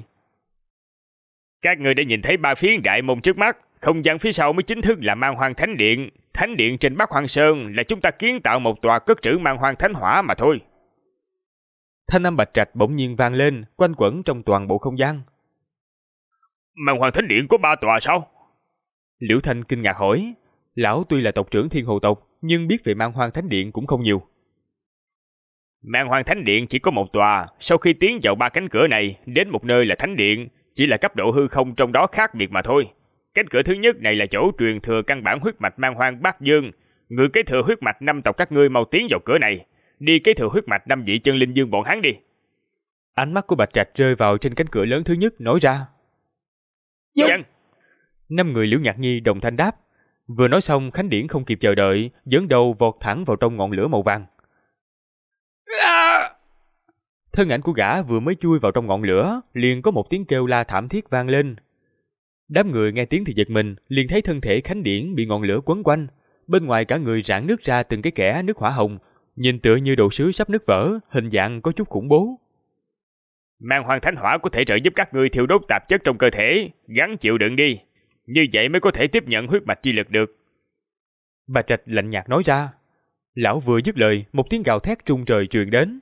Các người đã nhìn thấy ba phiến đại môn trước mắt, không gian phía sau mới chính thức là Man Hoang Thánh Điện. Thánh Điện trên Bắc Hoang Sơn là chúng ta kiến tạo một tòa cất trữ Man Hoang Thánh Hỏa mà thôi. Thanh âm Bạch Trạch bỗng nhiên vang lên, quanh quẩn trong toàn bộ không gian. Man Hoang Thánh Điện có 3 tòa sao? Liễu Thanh kinh ngạc hỏi. Lão tuy là tộc trưởng Thiên Hồ tộc, nhưng biết về Man Hoang Thánh Điện cũng không nhiều. Man Hoang Thánh Điện chỉ có một tòa, sau khi tiến vào 3 cánh cửa này, đến một nơi là Thánh Điện, chỉ là cấp độ hư không trong đó khác biệt mà thôi. Cánh cửa thứ nhất này là chỗ truyền thừa căn bản huyết mạch Man Hoang Bát Dương. Người kế thừa huyết mạch 5 tộc các ngươi mau tiến vào cửa này, đi kế thừa huyết mạch 5 vị chân linh dương bọn hắn đi. Ánh mắt của Bạch Trạch rơi vào trên cánh cửa lớn thứ nhất, nói ra. Dân. 5 người Liễu Nhạc Nhi đồng thanh đáp. Vừa nói xong, Khánh Điển không kịp chờ đợi, dẫn đầu vọt thẳng vào trong ngọn lửa màu vàng. Thân ảnh của gã vừa mới chui vào trong ngọn lửa, liền có một tiếng kêu la thảm thiết vang lên. Đám người nghe tiếng thì giật mình, liền thấy thân thể Khánh Điển bị ngọn lửa quấn quanh, bên ngoài cả người rạn nứt ra từng cái kẽ nước hỏa hồng, nhìn tựa như đồ sứ sắp nứt vỡ, hình dạng có chút khủng bố. Man Hoang Thánh Hỏa có thể trợ giúp các ngươi thiêu đốt tạp chất trong cơ thể, gắng chịu đựng đi, như vậy mới có thể tiếp nhận huyết mạch chi lực được. Bạch Trạch lạnh nhạt nói ra. Lão vừa dứt lời, một tiếng gào thét rung trời truyền đến.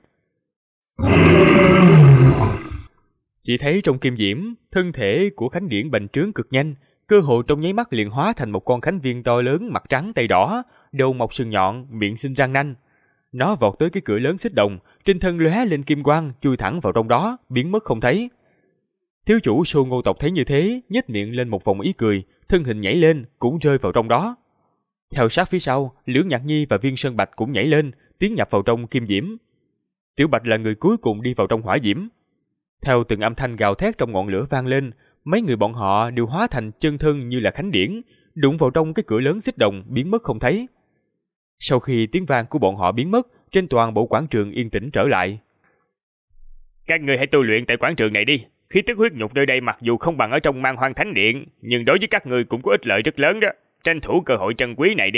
Chỉ thấy trong kim diễm, thân thể của Khánh Điển bành trướng cực nhanh, cơ hồ trong nháy mắt liền hóa thành một con khánh viên to lớn, mặt trắng tay đỏ, đầu mọc sừng nhọn, miệng sinh răng nanh. Nó vọt tới cái cửa lớn xích đồng, trên thân lóe lên kim quang, chui thẳng vào trong đó, biến mất không thấy. Thiếu chủ Sô Ngô tộc thấy như thế, nhếch miệng lên một vòng ý cười, thân hình nhảy lên, cũng rơi vào trong đó. Theo sát phía sau, Liễu Nhạc Nhi và Viên Sơn Bạch cũng nhảy lên, tiến nhập vào trong kim diễm. Tiểu Bạch là người cuối cùng đi vào trong hỏa diễm. Theo từng âm thanh gào thét trong ngọn lửa vang lên, mấy người bọn họ đều hóa thành chân thân như là Khánh Điển, đụng vào trong cái cửa lớn xích đồng, biến mất không thấy. Sau khi tiếng vang của bọn họ biến mất, trên toàn bộ quảng trường yên tĩnh trở lại. Các ngươi hãy tu luyện tại quảng trường này đi. Khí tức huyết nhục nơi đây mặc dù không bằng ở trong Man Hoang Thánh Điện, nhưng đối với các ngươi cũng có ích lợi rất lớn đó. Tranh thủ cơ hội trân quý này đi.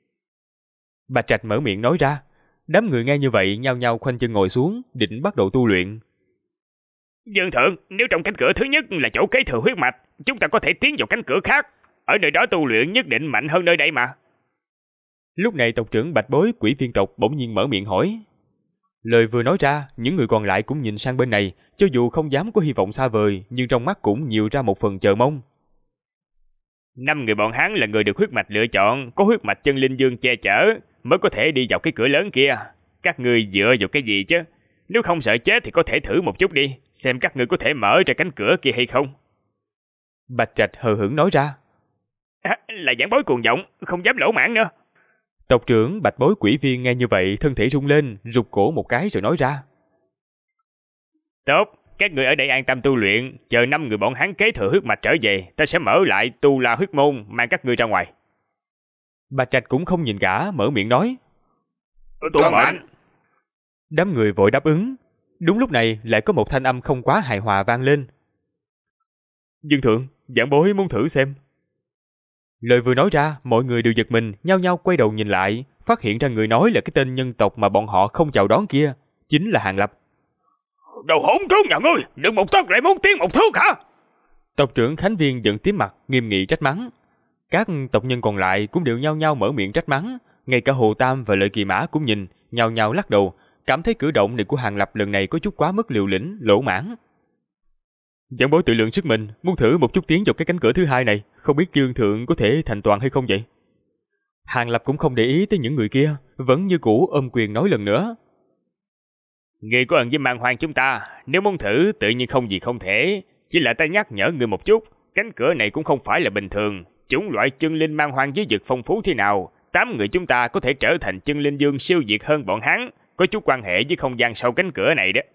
Bạch Trạch mở miệng nói ra. Đám người nghe như vậy nhao nhao khoanh chân ngồi xuống, định bắt đầu tu luyện. Dương thượng, nếu trong cánh cửa thứ nhất là chỗ kế thừa huyết mạch, chúng ta có thể tiến vào cánh cửa khác. Ở nơi đó tu luyện nhất định mạnh hơn nơi đây mà. Lúc này tộc trưởng Bạch Bối Quỷ Viên tộc bỗng nhiên mở miệng hỏi. Lời vừa nói ra, những người còn lại cũng nhìn sang bên này, cho dù không dám có hy vọng xa vời, nhưng trong mắt cũng nhiều ra một phần chờ mong. 5 người bọn hắn là người được huyết mạch lựa chọn, có huyết mạch chân linh dương che chở, mới có thể đi vào cái cửa lớn kia. Các ngươi dựa vào cái gì chứ? Nếu không sợ chết thì có thể thử một chút đi, xem các ngươi có thể mở ra cánh cửa kia hay không. Bạch Trạch hờ hững nói ra. Là giảng bối cuồng vọng, không dám lỗ mãn nữa. Tộc trưởng Bạch Bối Quỷ Viên nghe như vậy, thân thể rung lên, rụt cổ một cái rồi nói ra. Tốt, các người ở đây an tâm tu luyện, chờ 5 người bọn hắn kế thừa huyết mạch trở về, ta sẽ mở lại Tu La huyết môn, mang các ngươi ra ngoài. Bạch Trạch cũng không nhìn cả, mở miệng nói. Tuân mệnh. Đám người vội đáp ứng. Đúng lúc này lại có một thanh âm không quá hài hòa vang lên. Dương thượng, giảng bối muốn thử xem. Lời vừa nói ra, mọi người đều giật mình, nhao nhao quay đầu nhìn lại, phát hiện ra người nói là cái tên nhân tộc mà bọn họ không chào đón kia, chính là Hàng Lập. Đồ hỗn trốn nhà ngươi, đừng một tấc lại muốn tiến một thước hả? Tộc trưởng Khánh Viên giận tím mặt, nghiêm nghị trách mắng. Các tộc nhân còn lại cũng đều nhao nhao mở miệng trách mắng, ngay cả Hồ Tam và Lợi Kỳ Mã cũng nhìn, nhao nhao lắc đầu, cảm thấy cử động này của Hàng Lập lần này có chút quá mức liều lĩnh, lỗ mãn. Giảng bối tự lượng sức mình, muốn thử một chút tiến vào cái cánh cửa thứ hai này, không biết Dương thượng có thể thành toàn hay không vậy? Hàng Lập cũng không để ý tới những người kia, vẫn như cũ ôm quyền nói lần nữa. Người có ẩn với Man Hoang chúng ta, nếu muốn thử tự nhiên không gì không thể, chỉ là ta nhắc nhở người một chút, cánh cửa này cũng không phải là bình thường, chủng loại chân linh Man Hoang dưới vực phong phú thế nào, 8 người chúng ta có thể trở thành chân linh dương siêu việt hơn bọn hắn, có chút quan hệ với không gian sau cánh cửa này đó.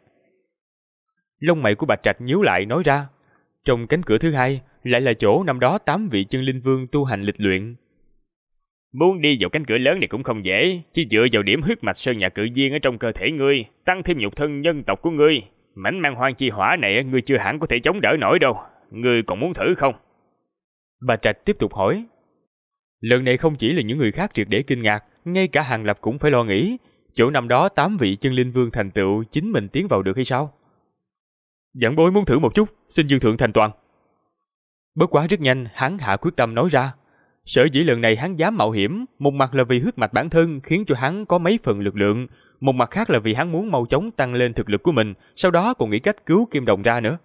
Lông mày của Bạch Trạch nhíu lại nói ra, trong cánh cửa thứ hai lại là chỗ năm đó 8 vị chân linh vương tu hành lịch luyện. Muốn đi vào cánh cửa lớn này cũng không dễ, chỉ dựa vào điểm huyết mạch sơn nhà cự viên ở trong cơ thể ngươi, tăng thêm nhục thân nhân tộc của ngươi, mảnh Man Hoang chi hỏa này ngươi chưa hẳn có thể chống đỡ nổi đâu, ngươi còn muốn thử không? Bạch Trạch tiếp tục hỏi. Lần này không chỉ là những người khác triệt để kinh ngạc, ngay cả Hàng Lập cũng phải lo nghĩ, chỗ năm đó 8 vị chân linh vương thành tựu chính mình tiến vào được hay sao? Giảng bối muốn thử một chút, xin Dương thượng thành toàn. Bất quá rất nhanh, hắn hạ quyết tâm nói ra. Sở dĩ lần này hắn dám mạo hiểm, một mặt là vì huyết mạch bản thân khiến cho hắn có mấy phần lực lượng, một mặt khác là vì hắn muốn mau chóng tăng lên thực lực của mình, sau đó còn nghĩ cách cứu Kim Đồng ra nữa.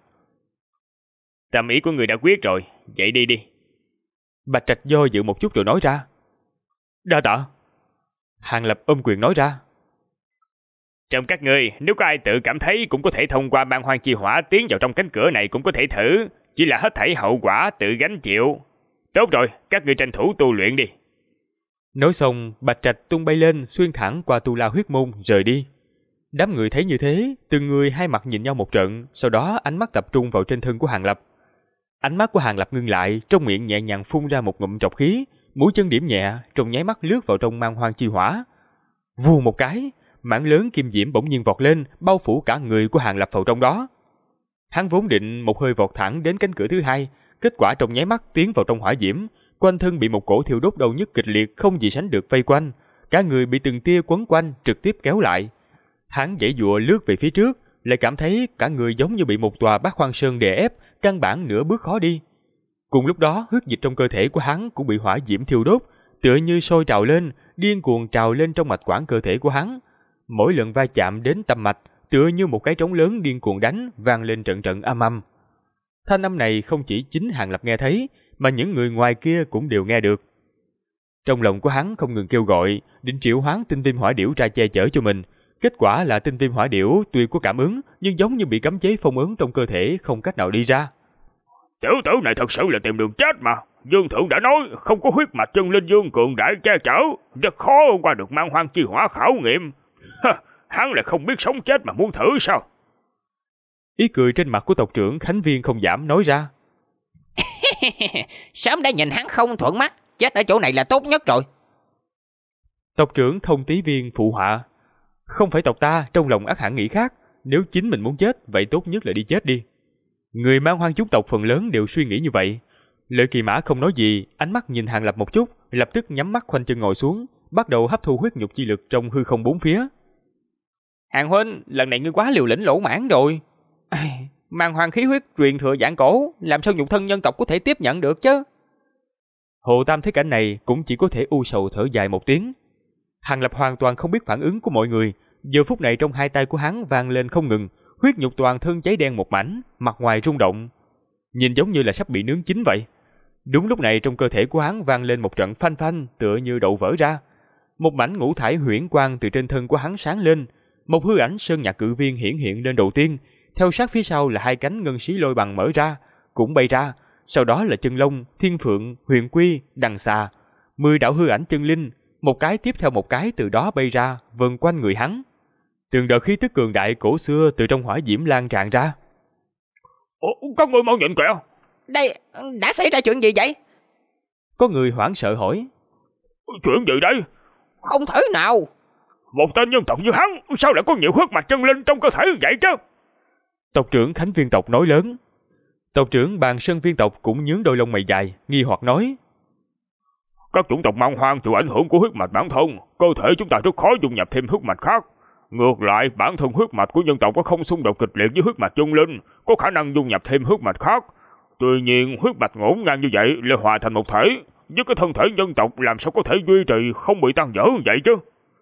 Tâm ý của người đã quyết rồi, vậy đi đi. Bạch Trạch do dự một chút rồi nói ra. Đa tạ. Hàng Lập ôm quyền nói ra. Trong các ngươi, nếu có ai tự cảm thấy cũng có thể thông qua Man Hoang chi hỏa tiến vào trong cánh cửa này cũng có thể thử, chỉ là hết thảy hậu quả tự gánh chịu. Tốt rồi, các ngươi tranh thủ tu luyện đi. Nói xong, Bạch Trạch tung bay lên, xuyên thẳng qua Tu La huyết môn, rời đi. Đám người thấy như thế, từng người hai mặt nhìn nhau một trận, sau đó ánh mắt tập trung vào trên thân của Hàng Lập. Ánh mắt của Hàng Lập ngưng lại, trong miệng nhẹ nhàng phun ra một ngụm trọc khí, mũi chân điểm nhẹ, trong nháy mắt lướt vào trong Man Hoang chi hỏa. Vù một cái, mảng lớn kim diễm bỗng nhiên vọt lên, bao phủ cả người của Hàng Lập vào trong đó. Hắn vốn định một hơi vọt thẳng đến cánh cửa thứ hai, kết quả trong nháy mắt tiến vào trong hỏa diễm, quanh thân bị một cổ thiêu đốt đau nhức kịch liệt không gì sánh được vây quanh, cả người bị từng tia quấn quanh trực tiếp kéo lại. Hắn giãy giụa lướt về phía trước, lại cảm thấy cả người giống như bị một tòa Bát Hoang Sơn đè ép, căn bản nửa bước khó đi. Cùng lúc đó, huyết dịch trong cơ thể của hắn cũng bị hỏa diễm thiêu đốt, tựa như sôi trào lên, điên cuồng trào lên trong mạch quản cơ thể của hắn. Mỗi lần va chạm đến tâm mạch, tựa như một cái trống lớn điên cuồng đánh, vang lên trận trận âm âm. Thanh âm này không chỉ chính Hàng Lập nghe thấy, mà những người ngoài kia cũng đều nghe được. Trong lòng của hắn không ngừng kêu gọi, định triệu hoán tinh viêm hỏa điểu ra che chở cho mình. Kết quả là tinh viêm hỏa điểu tuy có cảm ứng, nhưng giống như bị cấm chế phong ấn trong cơ thể, không cách nào đi ra. Tiểu tử này thật sự là tìm đường chết mà. Dương thượng đã nói, không có huyết mạch chân linh dương cường đại che chở, rất khó qua được man hoang chi hỏa khảo nghiệm. Hắn lại không biết sống chết mà muốn thử sao? Ý cười trên mặt của tộc trưởng Khánh Viên không giảm nói ra. Sớm đã nhìn hắn không thuận mắt, chết ở chỗ này là tốt nhất rồi. Tộc trưởng Thông Tý Viên phụ họa. Không phải tộc ta, trong lòng ắt hẳn nghĩ khác. Nếu chính mình muốn chết, vậy tốt nhất là đi chết đi. Người man hoang chúng tộc phần lớn đều suy nghĩ như vậy. Lợi Kỳ Mã không nói gì, ánh mắt nhìn Hàng Lập một chút, lập tức nhắm mắt khoanh chân ngồi xuống, bắt đầu hấp thu huyết nhục chi lực trong hư không bốn phía. Hàng huynh, lần này ngươi quá liều lĩnh lỗ mãn rồi. Man hoang khí huyết truyền thừa vạn cổ, làm sao nhục thân nhân tộc có thể tiếp nhận được chứ? Hồ Tam thấy cảnh này cũng chỉ có thể u sầu thở dài một tiếng. Hàng Lập hoàn toàn không biết phản ứng của mọi người. Giờ phút này trong hai tay của hắn vang lên không ngừng, huyết nhục toàn thân cháy đen một mảnh, mặt ngoài rung động, nhìn giống như là sắp bị nướng chín vậy. Đúng lúc này trong cơ thể của hắn vang lên một trận phanh phanh, tựa như đậu vỡ ra. Một mảnh ngũ thải huyễn quang từ trên thân của hắn sáng lên, một hư ảnh sơn nhạc cự viên hiển hiện lên đầu tiên, theo sát phía sau là hai cánh ngân xí lôi bằng mở ra, cũng bay ra, sau đó là chân long, thiên phượng, huyền quy, đằng xà, 10 đạo hư ảnh chân linh, một cái tiếp theo một cái từ đó bay ra, vần quanh người hắn. Từng đợt khí tức cường đại cổ xưa từ trong hỏa diễm lan tràn ra. Các ngươi mau nhìn kìa. Đây, đã xảy ra chuyện gì vậy? Có người hoảng sợ hỏi. Chuyện gì đây? Không thể nào. Một tên nhân tộc như hắn, sao lại có nhiều huyết mạch chân linh trong cơ thể vậy chứ? Tộc trưởng Khánh Viên tộc nói lớn. Tộc trưởng Bàn Sơn Viên tộc cũng nhướng đôi lông mày dài, nghi hoặc nói. Các chủng tộc man hoang chịu ảnh hưởng của huyết mạch bản thân, cơ thể chúng ta rất khó dung nhập thêm huyết mạch khác. Ngược lại, bản thân huyết mạch của nhân tộc có không xung đột kịch liệt với huyết mạch chân linh, có khả năng dung nhập thêm huyết mạch khác. Tuy nhiên, huyết mạch ngổn ngang như vậy lại hòa thành một thể, với cái thân thể nhân tộc làm sao có thể duy trì không bị tan vỡ như vậy chứ?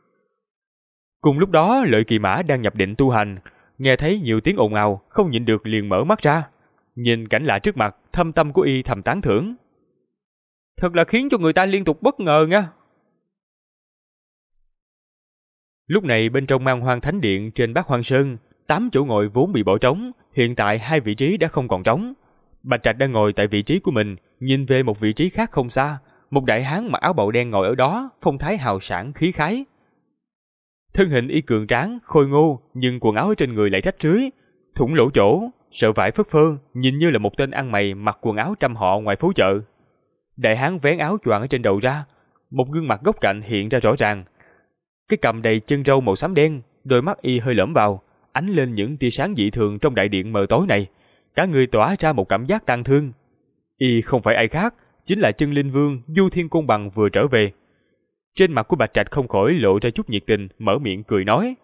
Cùng lúc đó, Lợi Kỳ Mã đang nhập định tu hành, nghe thấy nhiều tiếng ồn ào, không nhịn được liền mở mắt ra. Nhìn cảnh lạ trước mặt, thâm tâm của y thầm tán thưởng. Thật là khiến cho người ta liên tục bất ngờ nha. Lúc này bên trong Man Hoang Thánh Điện trên Bát Hoang Sơn, 8 chỗ ngồi vốn bị bỏ trống, hiện tại 2 vị trí đã không còn trống. Bạch Trạch đang ngồi tại vị trí của mình, nhìn về một vị trí khác không xa, một đại hán mặc áo bào đen ngồi ở đó, phong thái hào sảng khí khái. Thân hình y cường tráng, khôi ngô, nhưng quần áo ở trên người lại rách rưới, thủng lỗ chỗ, sợ vải phất phơ, nhìn như là một tên ăn mày mặc quần áo trăm họ ngoài phố chợ. Đại hán vén áo choàng ở trên đầu ra, một gương mặt góc cạnh hiện ra rõ ràng. Cái cằm đầy chân râu màu xám đen, đôi mắt y hơi lõm vào, ánh lên những tia sáng dị thường trong đại điện mờ tối này, cả người tỏa ra một cảm giác tang thương. Y không phải ai khác, chính là Chân Linh Vương Du Thiên Côn Bằng vừa trở về. Trên mặt của Bạch Trạch không khỏi lộ ra chút nhiệt tình, mở miệng cười nói.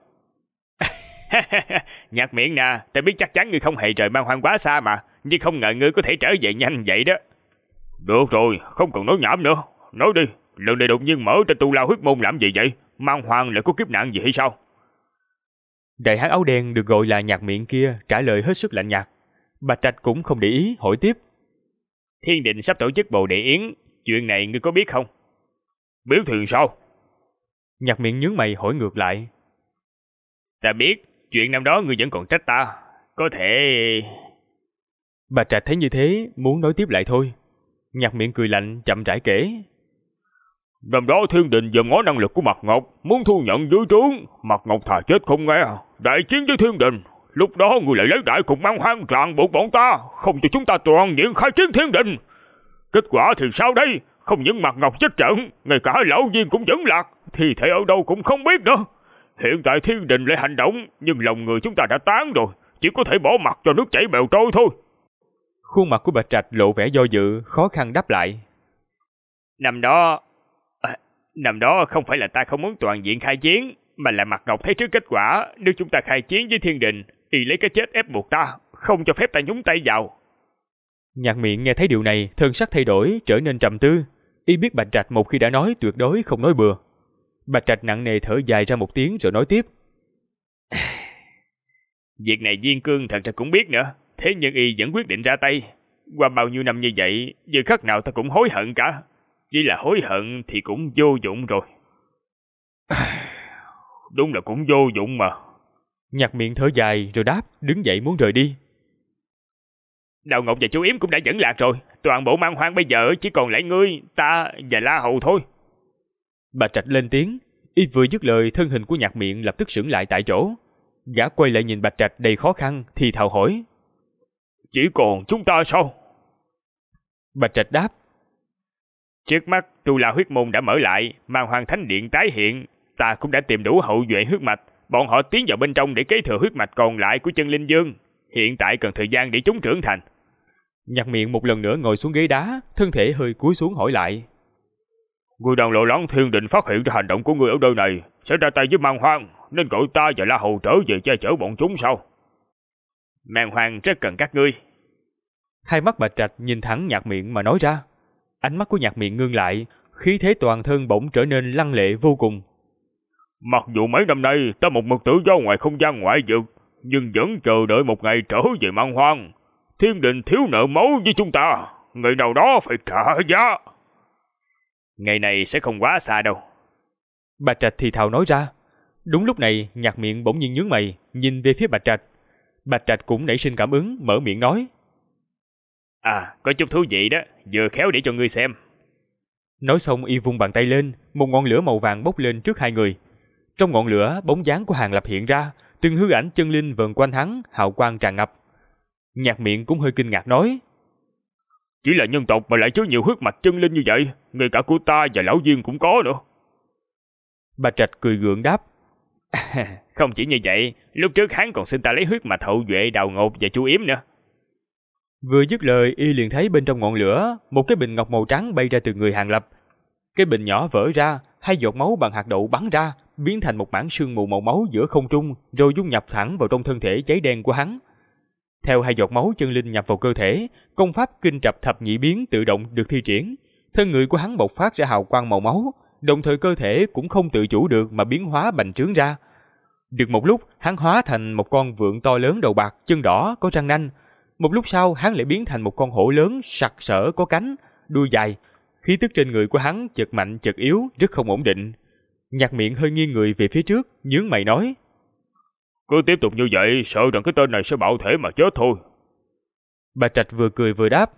Nhạt miệng nè, ta biết chắc chắn ngươi không hề rời Man Hoang quá xa mà, nhưng không ngờ ngươi có thể trở về nhanh vậy đó. Được rồi, không cần nói nhảm nữa, nói đi, lần này đột nhiên mở trên Tu La huyết môn làm gì vậy? Man Hoang lại có kiếp nạn gì hay sao? Đại hán áo đen được gọi là Nhạt miệng kia trả lời hết sức lạnh nhạt. Bạch Trạch cũng không để ý, hỏi tiếp. Thiên Đình sắp tổ chức bồ đề yến, chuyện này ngươi có biết không? Biết thì sao? Nhạt miệng nhướng mày hỏi ngược lại. Ta biết, chuyện năm đó ngươi vẫn còn trách ta, có thể... Bạch Trạch thấy như thế, muốn nói tiếp lại thôi. Nhạt miệng cười lạnh, chậm rãi kể. Năm đó Thiên Đình dòm ngó năng lực của Mạc Ngọc, muốn thu nhận dưới trướng. Mạc Ngọc thà chết không nghe, đại chiến với Thiên Đình. Lúc đó ngươi lại lấy đại cùng Man Hoang ràng buộc bọn ta, không cho chúng ta toàn diện khai chiến Thiên Đình. Kết quả thì sao đây? Không những Mạc Ngọc chết trận, ngay cả lão viên cũng vẫn lạc, thì thể ở đâu cũng không biết nữa. Hiện tại Thiên Đình lại hành động, nhưng lòng người chúng ta đã tán rồi, chỉ có thể bỏ mặt cho nước chảy bèo trôi thôi. Khuôn mặt của Bạch Trạch lộ vẻ do dự, khó khăn đáp lại. Năm đó không phải là ta không muốn toàn diện khai chiến, mà là Mạc Ngọc thấy trước kết quả, nếu chúng ta khai chiến với Thiên Đình, y lấy cái chết ép buộc ta, không cho phép ta nhúng tay vào. Nhạt miệng nghe thấy điều này, thân sắc thay đổi, trở nên trầm tư. Y biết Bạch Trạch một khi đã nói tuyệt đối không nói bừa. Bạch Trạch nặng nề thở dài ra một tiếng rồi nói tiếp. Việc này Diên Cương thật ra cũng biết nữa, thế nhưng y vẫn quyết định ra tay. Qua bao nhiêu năm như vậy, giờ khắc nào ta cũng hối hận cả. Chỉ là hối hận thì cũng vô dụng rồi. Đúng là cũng vô dụng mà. Nhạc Miệng thở dài rồi đáp, đứng dậy muốn rời đi. Đào Ngọc và chú Yếm cũng đã dẫn lạc rồi. Toàn bộ Man Hoang bây giờ chỉ còn lại ngươi, ta và La Hầu thôi. Bạch Trạch lên tiếng. Y vừa dứt lời, thân hình của Nhạc Miệng lập tức sững lại tại chỗ. Gã quay lại nhìn Bạch Trạch đầy khó khăn thì thào hỏi. Chỉ còn chúng ta sao? Bạch Trạch đáp. Trước mắt Tu La huyết môn đã mở lại, Man Hoang Thánh Điện tái hiện. Ta cũng đã tìm đủ hậu duệ huyết mạch. Bọn họ tiến vào bên trong để kế thừa huyết mạch còn lại của chân linh dương. Hiện tại cần thời gian để chúng trưởng thành. Nhạc Miệng một lần nữa ngồi xuống ghế đá, thân thể hơi cúi xuống hỏi lại. Ngươi đang lo lắng Thiên Đình phát hiện ra hành động của ngươi ở nơi này sẽ ra tay với Man Hoang, nên gọi ta và La Hầu trở về che chở bọn chúng sao? Man Hoang rất cần các ngươi. Hai mắt Bạch Trạch nhìn thẳng Nhạc Miệng mà nói ra. Ánh mắt của Nhạc Miệng ngưng lại, khí thế toàn thân bỗng trở nên lăng lệ vô cùng. Mặc dù mấy năm nay ta một mực tự do ngoài không gian ngoại vực, nhưng vẫn chờ đợi một ngày trở về Man Hoang. Thiên Đình thiếu nợ máu với chúng ta, ngày nào đó phải trả giá. Ngày này sẽ không quá xa đâu. Bạch Trạch thì thào nói ra. Đúng lúc này, Nhạc Miệng bỗng nhiên nhướng mày, nhìn về phía Bạch Trạch. Bạch Trạch cũng nảy sinh cảm ứng, mở miệng nói. Có chút thú vị đó, vừa khéo để cho ngươi xem. Nói xong y vung bàn tay lên, một ngọn lửa màu vàng bốc lên trước hai người. Trong ngọn lửa, bóng dáng của Hàng Lập hiện ra, từng hư ảnh chân linh vần quanh hắn, hào quang tràn ngập. Nhạc Miệng cũng hơi kinh ngạc nói. Chỉ là nhân tộc mà lại chứa nhiều huyết mạch chân linh như vậy, ngay cả của ta và lão Diên cũng có nữa. Bạch Trạch cười gượng đáp. Không chỉ như vậy, lúc trước hắn còn xin ta lấy huyết mạch hậu duệ Đào Ngột và Chu Yếm nữa. Vừa dứt lời, y liền thấy bên trong ngọn lửa, một cái bình ngọc màu trắng bay ra từ người Hàng Lập. Cái bình nhỏ vỡ ra, hai giọt máu bằng hạt đậu bắn ra, biến thành một mảng sương mù màu máu giữa không trung, rồi dung nhập thẳng vào trong thân thể cháy đen của hắn. Theo hai giọt máu chân linh nhập vào cơ thể, công pháp kinh trập thập nhị biến tự động được thi triển. Thân người của hắn bộc phát ra hào quang màu máu, đồng thời cơ thể cũng không tự chủ được mà biến hóa bành trướng ra. Được một lúc, hắn hóa thành một con vượn to lớn đầu bạc, chân đỏ, có răng nanh. Một lúc sau, hắn lại biến thành một con hổ lớn, sặc sỡ, có cánh, đuôi dài. Khí tức trên người của hắn chợt mạnh chợt yếu, rất không ổn định. Nhạc Miệng hơi nghiêng người về phía trước, nhướng mày nói. Cứ tiếp tục như vậy, sợ rằng cái tên này sẽ bạo thể mà chết thôi. Bạch Trạch vừa cười vừa đáp.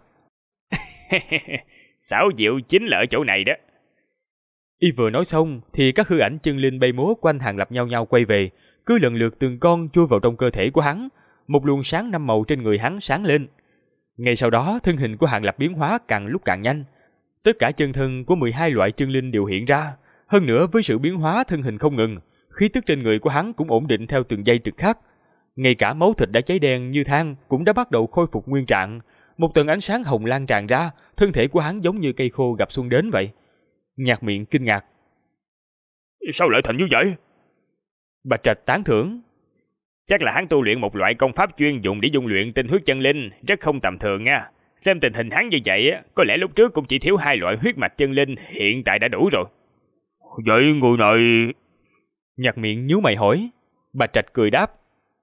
Xảo diệu chính là ở chỗ này đó. Y vừa nói xong thì các hư ảnh chân linh bay múa quanh Hàng Lập nhau nhau quay về, cứ lần lượt từng con chui vào trong cơ thể của hắn. Một luồng sáng năm màu trên người hắn sáng lên. Ngay sau đó, thân hình của Hàng Lập biến hóa càng lúc càng nhanh. Tất cả chân thân của 12 loại chân linh đều hiện ra. Hơn nữa, với sự biến hóa thân hình không ngừng, khí tức trên người của hắn cũng ổn định theo từng giây từng khắc. Ngay cả máu thịt đã cháy đen như than cũng đã bắt đầu khôi phục nguyên trạng. Một tầng ánh sáng hồng lan tràn ra, thân thể của hắn giống như cây khô gặp xuân đến vậy. Nhạc Miệng kinh ngạc. Sao lại thành như vậy? Bạch Trạch tán thưởng. Chắc là hắn tu luyện một loại công pháp chuyên dụng để dung luyện tinh huyết chân linh, rất không tầm thường nha. Xem tình hình hắn như vậy, có lẽ lúc trước cũng chỉ thiếu 2 loại huyết mạch chân linh, hiện tại đã đủ rồi. Vậy người này... Nhạc Miệng nhíu mày hỏi. Bạch Trạch cười đáp.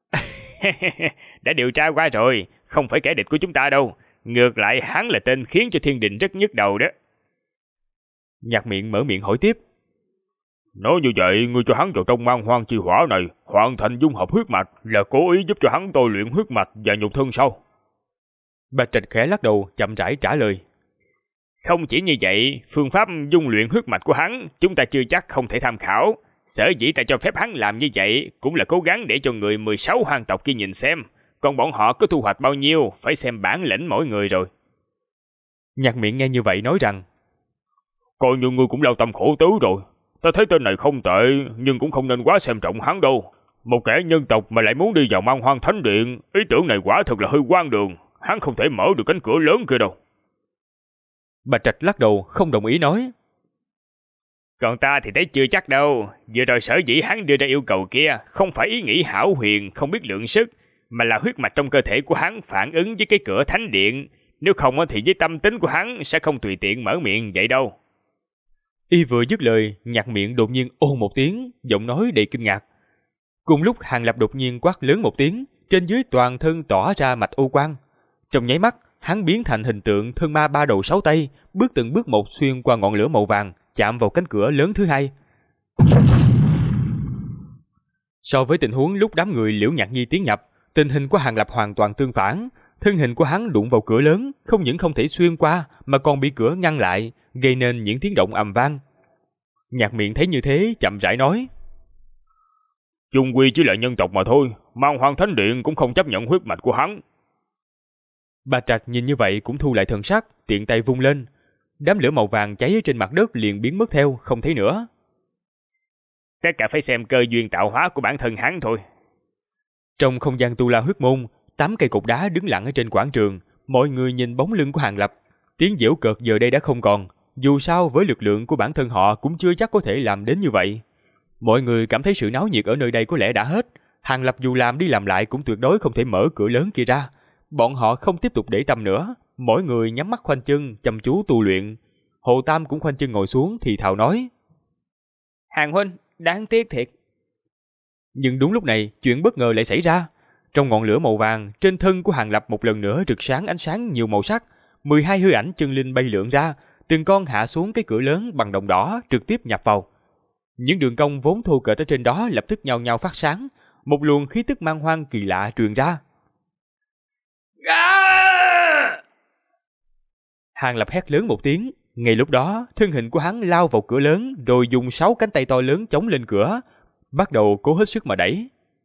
Đã điều tra qua rồi, không phải kẻ địch của chúng ta đâu. Ngược lại hắn là tên khiến cho Thiên Đình rất nhức đầu đó. Nhạc Miệng mở miệng hỏi tiếp. Nói như vậy, ngươi cho hắn vào trong Man Hoang chi hỏa này, hoàn thành dung hợp huyết mạch, là cố ý giúp cho hắn tôi luyện huyết mạch và nhục thân sao? Bạch Trạch khẽ lắc đầu, chậm rãi trả lời. Không chỉ như vậy, phương pháp dung luyện huyết mạch của hắn, chúng ta chưa chắc không thể tham khảo. Sở dĩ ta cho phép hắn làm như vậy, cũng là cố gắng để cho người 16 hoàng tộc kia nhìn xem, còn bọn họ có thu hoạch bao nhiêu, phải xem bản lĩnh mỗi người rồi. Nhạc Miệng nghe như vậy nói rằng, coi như ngươi cũng lao tâm khổ tứ rồi. Ta thấy tên này không tệ, nhưng cũng không nên quá xem trọng hắn đâu. Một kẻ nhân tộc mà lại muốn đi vào Man Hoang Thánh Điện, ý tưởng này quả thật là hơi hoang đường. Hắn không thể mở được cánh cửa lớn kia đâu. Bạch Trạch lắc đầu, không đồng ý nói. Còn ta thì thấy chưa chắc đâu. Vừa rồi sở dĩ hắn đưa ra yêu cầu kia, không phải ý nghĩ hão huyền, không biết lượng sức, mà là huyết mạch trong cơ thể của hắn phản ứng với cái cửa Thánh Điện. Nếu không thì với tâm tính của hắn sẽ không tùy tiện mở miệng vậy đâu. Y vừa dứt lời, Nhạc Miệng đột nhiên ồ một tiếng, giọng nói đầy kinh ngạc. Cùng lúc Hàng Lập đột nhiên quát lớn một tiếng, trên dưới toàn thân tỏa ra mạch u quang. Trong nháy mắt, hắn biến thành hình tượng thân ma ba đầu sáu tay, bước từng bước một xuyên qua ngọn lửa màu vàng, chạm vào cánh cửa lớn thứ hai. So với tình huống lúc đám người Liễu Nhạc Nhi tiến nhập, tình hình của Hàng Lập hoàn toàn tương phản. Thân hình của hắn đụng vào cửa lớn, không những không thể xuyên qua mà còn bị cửa ngăn lại, gây nên những tiếng động ầm vang. Nhạc Miệng thấy như thế, chậm rãi nói: chung quy chỉ là nhân tộc mà thôi, Man Hoang Thánh Điện cũng không chấp nhận huyết mạch của hắn. Bà Trạch nhìn như vậy cũng thu lại thần sắc, tiện tay vung lên. Đám lửa màu vàng cháy ở trên mặt đất liền biến mất theo, không thấy nữa. Tất cả phải xem cơ duyên tạo hóa của bản thân hắn thôi. Trong không gian tu la huyết môn, 8 cây cột đá đứng lặng ở trên quảng trường, mọi người nhìn bóng lưng của Hàng Lập. Tiếng giễu cợt giờ đây đã không còn, dù sao với lực lượng của bản thân họ cũng chưa chắc có thể làm đến như vậy. Mọi người cảm thấy sự náo nhiệt ở nơi đây có lẽ đã hết. Hàng Lập dù làm đi làm lại cũng tuyệt đối không thể mở cửa lớn kia ra. Bọn họ không tiếp tục để tâm nữa, mỗi người nhắm mắt khoanh chân chăm chú tu luyện. Hồ Tam cũng khoanh chân ngồi xuống thì thào nói: Hàng huynh, đáng tiếc thiệt. Nhưng đúng lúc này, chuyện bất ngờ lại xảy ra. Trong ngọn lửa màu vàng, trên thân của Hàng Lập một lần nữa rực sáng ánh sáng nhiều màu sắc. 12 hư ảnh chân linh bay lượn ra, từng con hạ xuống cái cửa lớn bằng đồng đỏ trực tiếp nhập vào. Những đường cong vốn thô kệch ở trên đó lập tức nhao nhao phát sáng, một luồng khí tức man hoang kỳ lạ truyền ra. Hàng Lập hét lớn một tiếng, ngay lúc đó thân hình của hắn lao vào cửa lớn rồi dùng 6 cánh tay to lớn chống lên cửa, bắt đầu cố hết sức mà đẩy.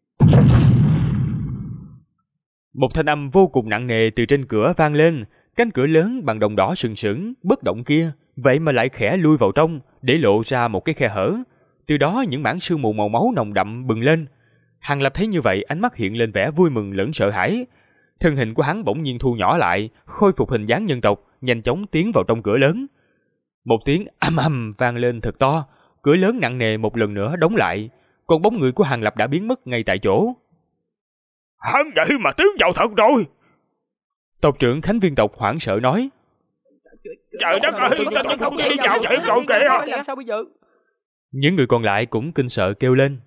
Một thanh âm vô cùng nặng nề từ trên cửa vang lên, cánh cửa lớn bằng đồng đỏ sừng sững, bất động kia, vậy mà lại khẽ lui vào trong, để lộ ra một cái khe hở. Từ đó những mảng sương mù màu máu nồng đậm bừng lên. Hàng Lập thấy như vậy, ánh mắt hiện lên vẻ vui mừng lẫn sợ hãi. Thân hình của hắn bỗng nhiên thu nhỏ lại, khôi phục hình dáng nhân tộc, nhanh chóng tiến vào trong cửa lớn. Một tiếng ầm ầm vang lên thật to, cửa lớn nặng nề một lần nữa đóng lại, còn bóng người của Hàng Lập đã biến mất ngay tại chỗ. Hắn vậy mà tiến vào thật rồi. Tộc trưởng Khánh Viên tộc hoảng sợ nói: Trời đất ơi, ta không đi vào vậy rồi kìa. Làm sao bây giờ? Những người còn lại cũng kinh sợ kêu lên.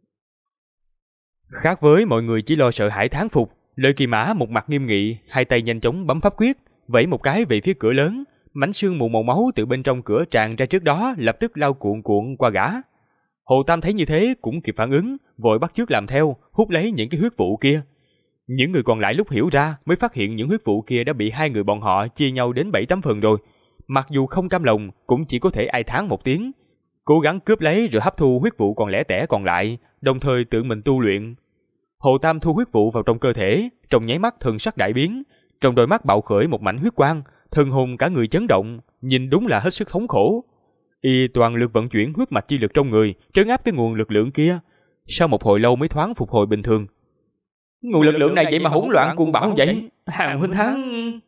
Khác với mọi người chỉ lo sợ hãi thán phục, Lợi Kỳ Mã một mặt nghiêm nghị, hai tay nhanh chóng bấm pháp quyết, vẫy một cái về phía cửa lớn. Mảnh sương mù màu máu từ bên trong cửa tràn ra trước đó lập tức lao cuộn cuộn qua gã. Hồ Tam thấy như thế cũng kịp phản ứng, vội bắt chước làm theo, hút lấy những cái huyết vụ kia. Những người còn lại lúc hiểu ra mới phát hiện những huyết vụ kia đã bị hai người bọn họ chia nhau đến 7-8 phần rồi. Mặc dù không cam lòng, cũng chỉ có thể ai thán một tiếng, cố gắng cướp lấy rồi hấp thu huyết vụ còn lẻ tẻ còn lại, đồng thời tự mình tu luyện. Hồ Tam thu huyết vụ vào trong cơ thể, trong nháy mắt thần sắc đại biến, trong đôi mắt bạo khởi một mảnh huyết quang, thần hồn cả người chấn động, nhìn đúng là hết sức thống khổ. Y toàn lực vận chuyển huyết mạch chi lực trong người, trấn áp cái nguồn lực lượng kia, sau một hồi lâu mới thoáng phục hồi bình thường. Nguồn lực lượng này vậy mà hỗn loạn cuồng bạo vậy? Hàng huynh hắn...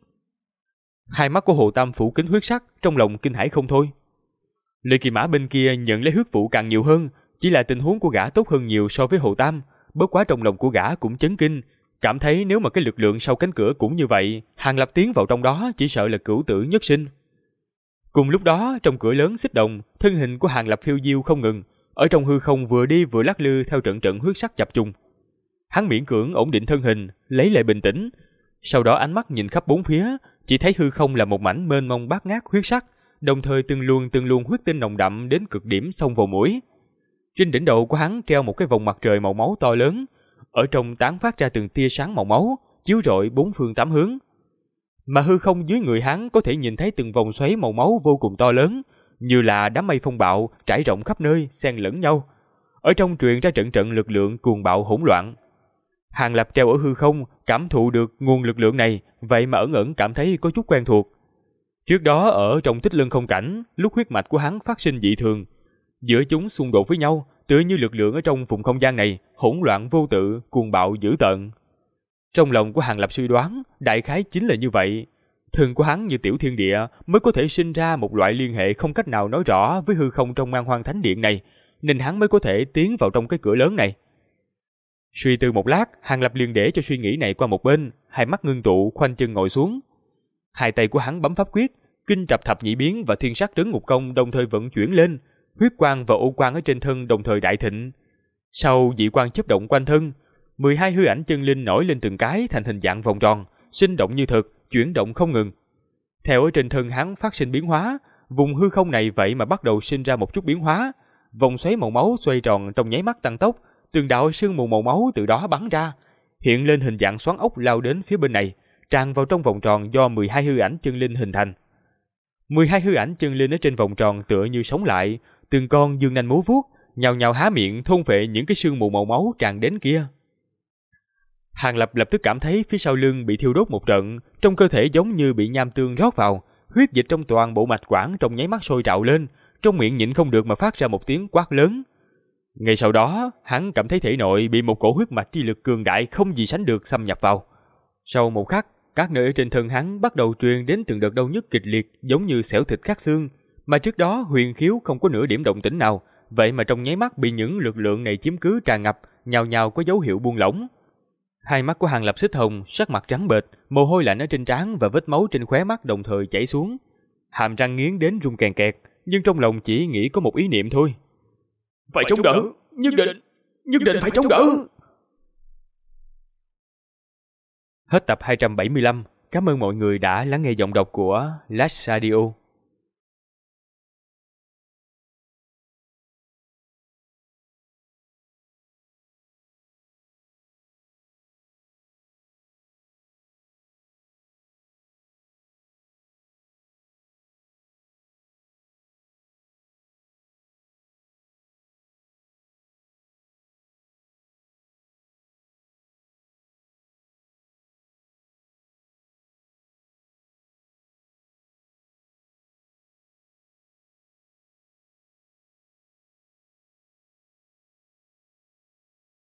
Hai mắt của Hồ Tam phủ kín huyết sắc, trong lòng kinh hãi không thôi. Lệ Kỳ Mã bên kia nhận lấy huyết vụ càng nhiều hơn, chỉ là tình huống của gã tốt hơn nhiều so với Hồ Tam, bất quá trong lòng của gã cũng chấn kinh, cảm thấy nếu mà cái lực lượng sau cánh cửa cũng như vậy, Hàng Lập tiến vào trong đó chỉ sợ là cửu tử nhất sinh. Cùng lúc đó, trong cửa lớn xích đồng, thân hình của Hàng Lập phiêu diêu không ngừng, ở trong hư không vừa đi vừa lắc lư theo trận trận huyết sắc chập trùng. Hắn miễn cưỡng ổn định thân hình, lấy lại bình tĩnh, sau đó ánh mắt nhìn khắp bốn phía, chỉ thấy hư không là một mảnh mênh mông bát ngát huyết sắc, đồng thời từng luồng huyết tinh nồng đậm đến cực điểm xông vào mũi. Trên đỉnh đầu của hắn treo một cái vòng mặt trời màu máu to lớn, ở trong tán phát ra từng tia sáng màu máu, chiếu rọi bốn phương tám hướng. Mà hư không dưới người hắn có thể nhìn thấy từng vòng xoáy màu máu vô cùng to lớn, như là đám mây phong bạo trải rộng khắp nơi, xen lẫn nhau. Ở trong truyền ra trận trận lực lượng cuồng bạo hỗn loạn. Hàng Lập treo ở hư không, cảm thụ được nguồn lực lượng này, vậy mà ẩn ẩn cảm thấy có chút quen thuộc. Trước đó ở trong Tích Lân Không Cảnh, lúc huyết mạch của hắn phát sinh dị thường, giữa chúng xung đột với nhau, tựa như lực lượng ở trong vùng không gian này hỗn loạn vô tự, cuồng bạo dữ tợn. Trong lòng của Hàng Lập suy đoán, đại khái chính là như vậy. Thân của hắn như tiểu thiên địa mới có thể sinh ra một loại liên hệ không cách nào nói rõ với hư không trong Man Hoang Thánh Điện này, nên hắn mới có thể tiến vào trong cái cửa lớn này. Suy tư một lát, Hàng Lập liền để cho suy nghĩ này qua một bên, hai mắt ngưng tụ, khoanh chân ngồi xuống. Hai tay của hắn bấm pháp quyết, Kinh Trập Thập Nhị Biến và Thiên Sát Trấn Ngục Công đồng thời vận chuyển lên, huyết quang và u quang ở trên thân đồng thời đại thịnh. Sau dị quang chớp động quanh thân, 12 hư ảnh chân linh nổi lên từng cái thành hình dạng vòng tròn, sinh động như thực, chuyển động không ngừng. Theo ở trên thân hắn phát sinh biến hóa, vùng hư không này vậy mà bắt đầu sinh ra một chút biến hóa. Vòng xoáy màu máu xoay tròn trong nháy mắt tăng tốc, từng đạo sương mù màu máu từ đó bắn ra, hiện lên hình dạng xoắn ốc lao đến phía bên này, tràn vào trong vòng tròn do 12 hư ảnh chân linh hình thành. 12 hư ảnh chân linh ở trên vòng tròn tựa như sống lại, từng con dương nanh múa vuốt, nhào nhào há miệng thôn phệ những cái sương mù màu máu tràn đến kia. Hàng Lập lập tức cảm thấy phía sau lưng bị thiêu đốt một trận, trong cơ thể giống như bị nham tương rót vào, huyết dịch trong toàn bộ mạch quản trong nháy mắt sôi trào lên, trong miệng nhịn không được mà phát ra một tiếng quát lớn. Ngay sau đó, hắn cảm thấy thể nội bị một cổ huyết mạch chi lực cường đại không gì sánh được xâm nhập vào. Sau một khắc, các nơi ở trên thân hắn bắt đầu truyền đến từng đợt đau nhức kịch liệt giống như xẻo thịt khát xương, mà trước đó huyền khiếu không có nửa điểm động tĩnh nào, vậy mà trong nháy mắt bị những lực lượng này chiếm cứ tràn ngập, nhào nhào có dấu hiệu buông lỏng. Hai mắt của Hàng Lập xích hồng, sắc mặt trắng bệch, mồ hôi lạnh ở trên trán và vết máu trên khóe mắt đồng thời chảy xuống. Hàm răng nghiến đến rung kèn kẹt, nhưng trong lòng chỉ nghĩ có một ý niệm thôi. Phải chống đỡ, nhất định phải chống đỡ. Hết tập 275, cảm ơn mọi người đã lắng nghe giọng đọc của Last Radio.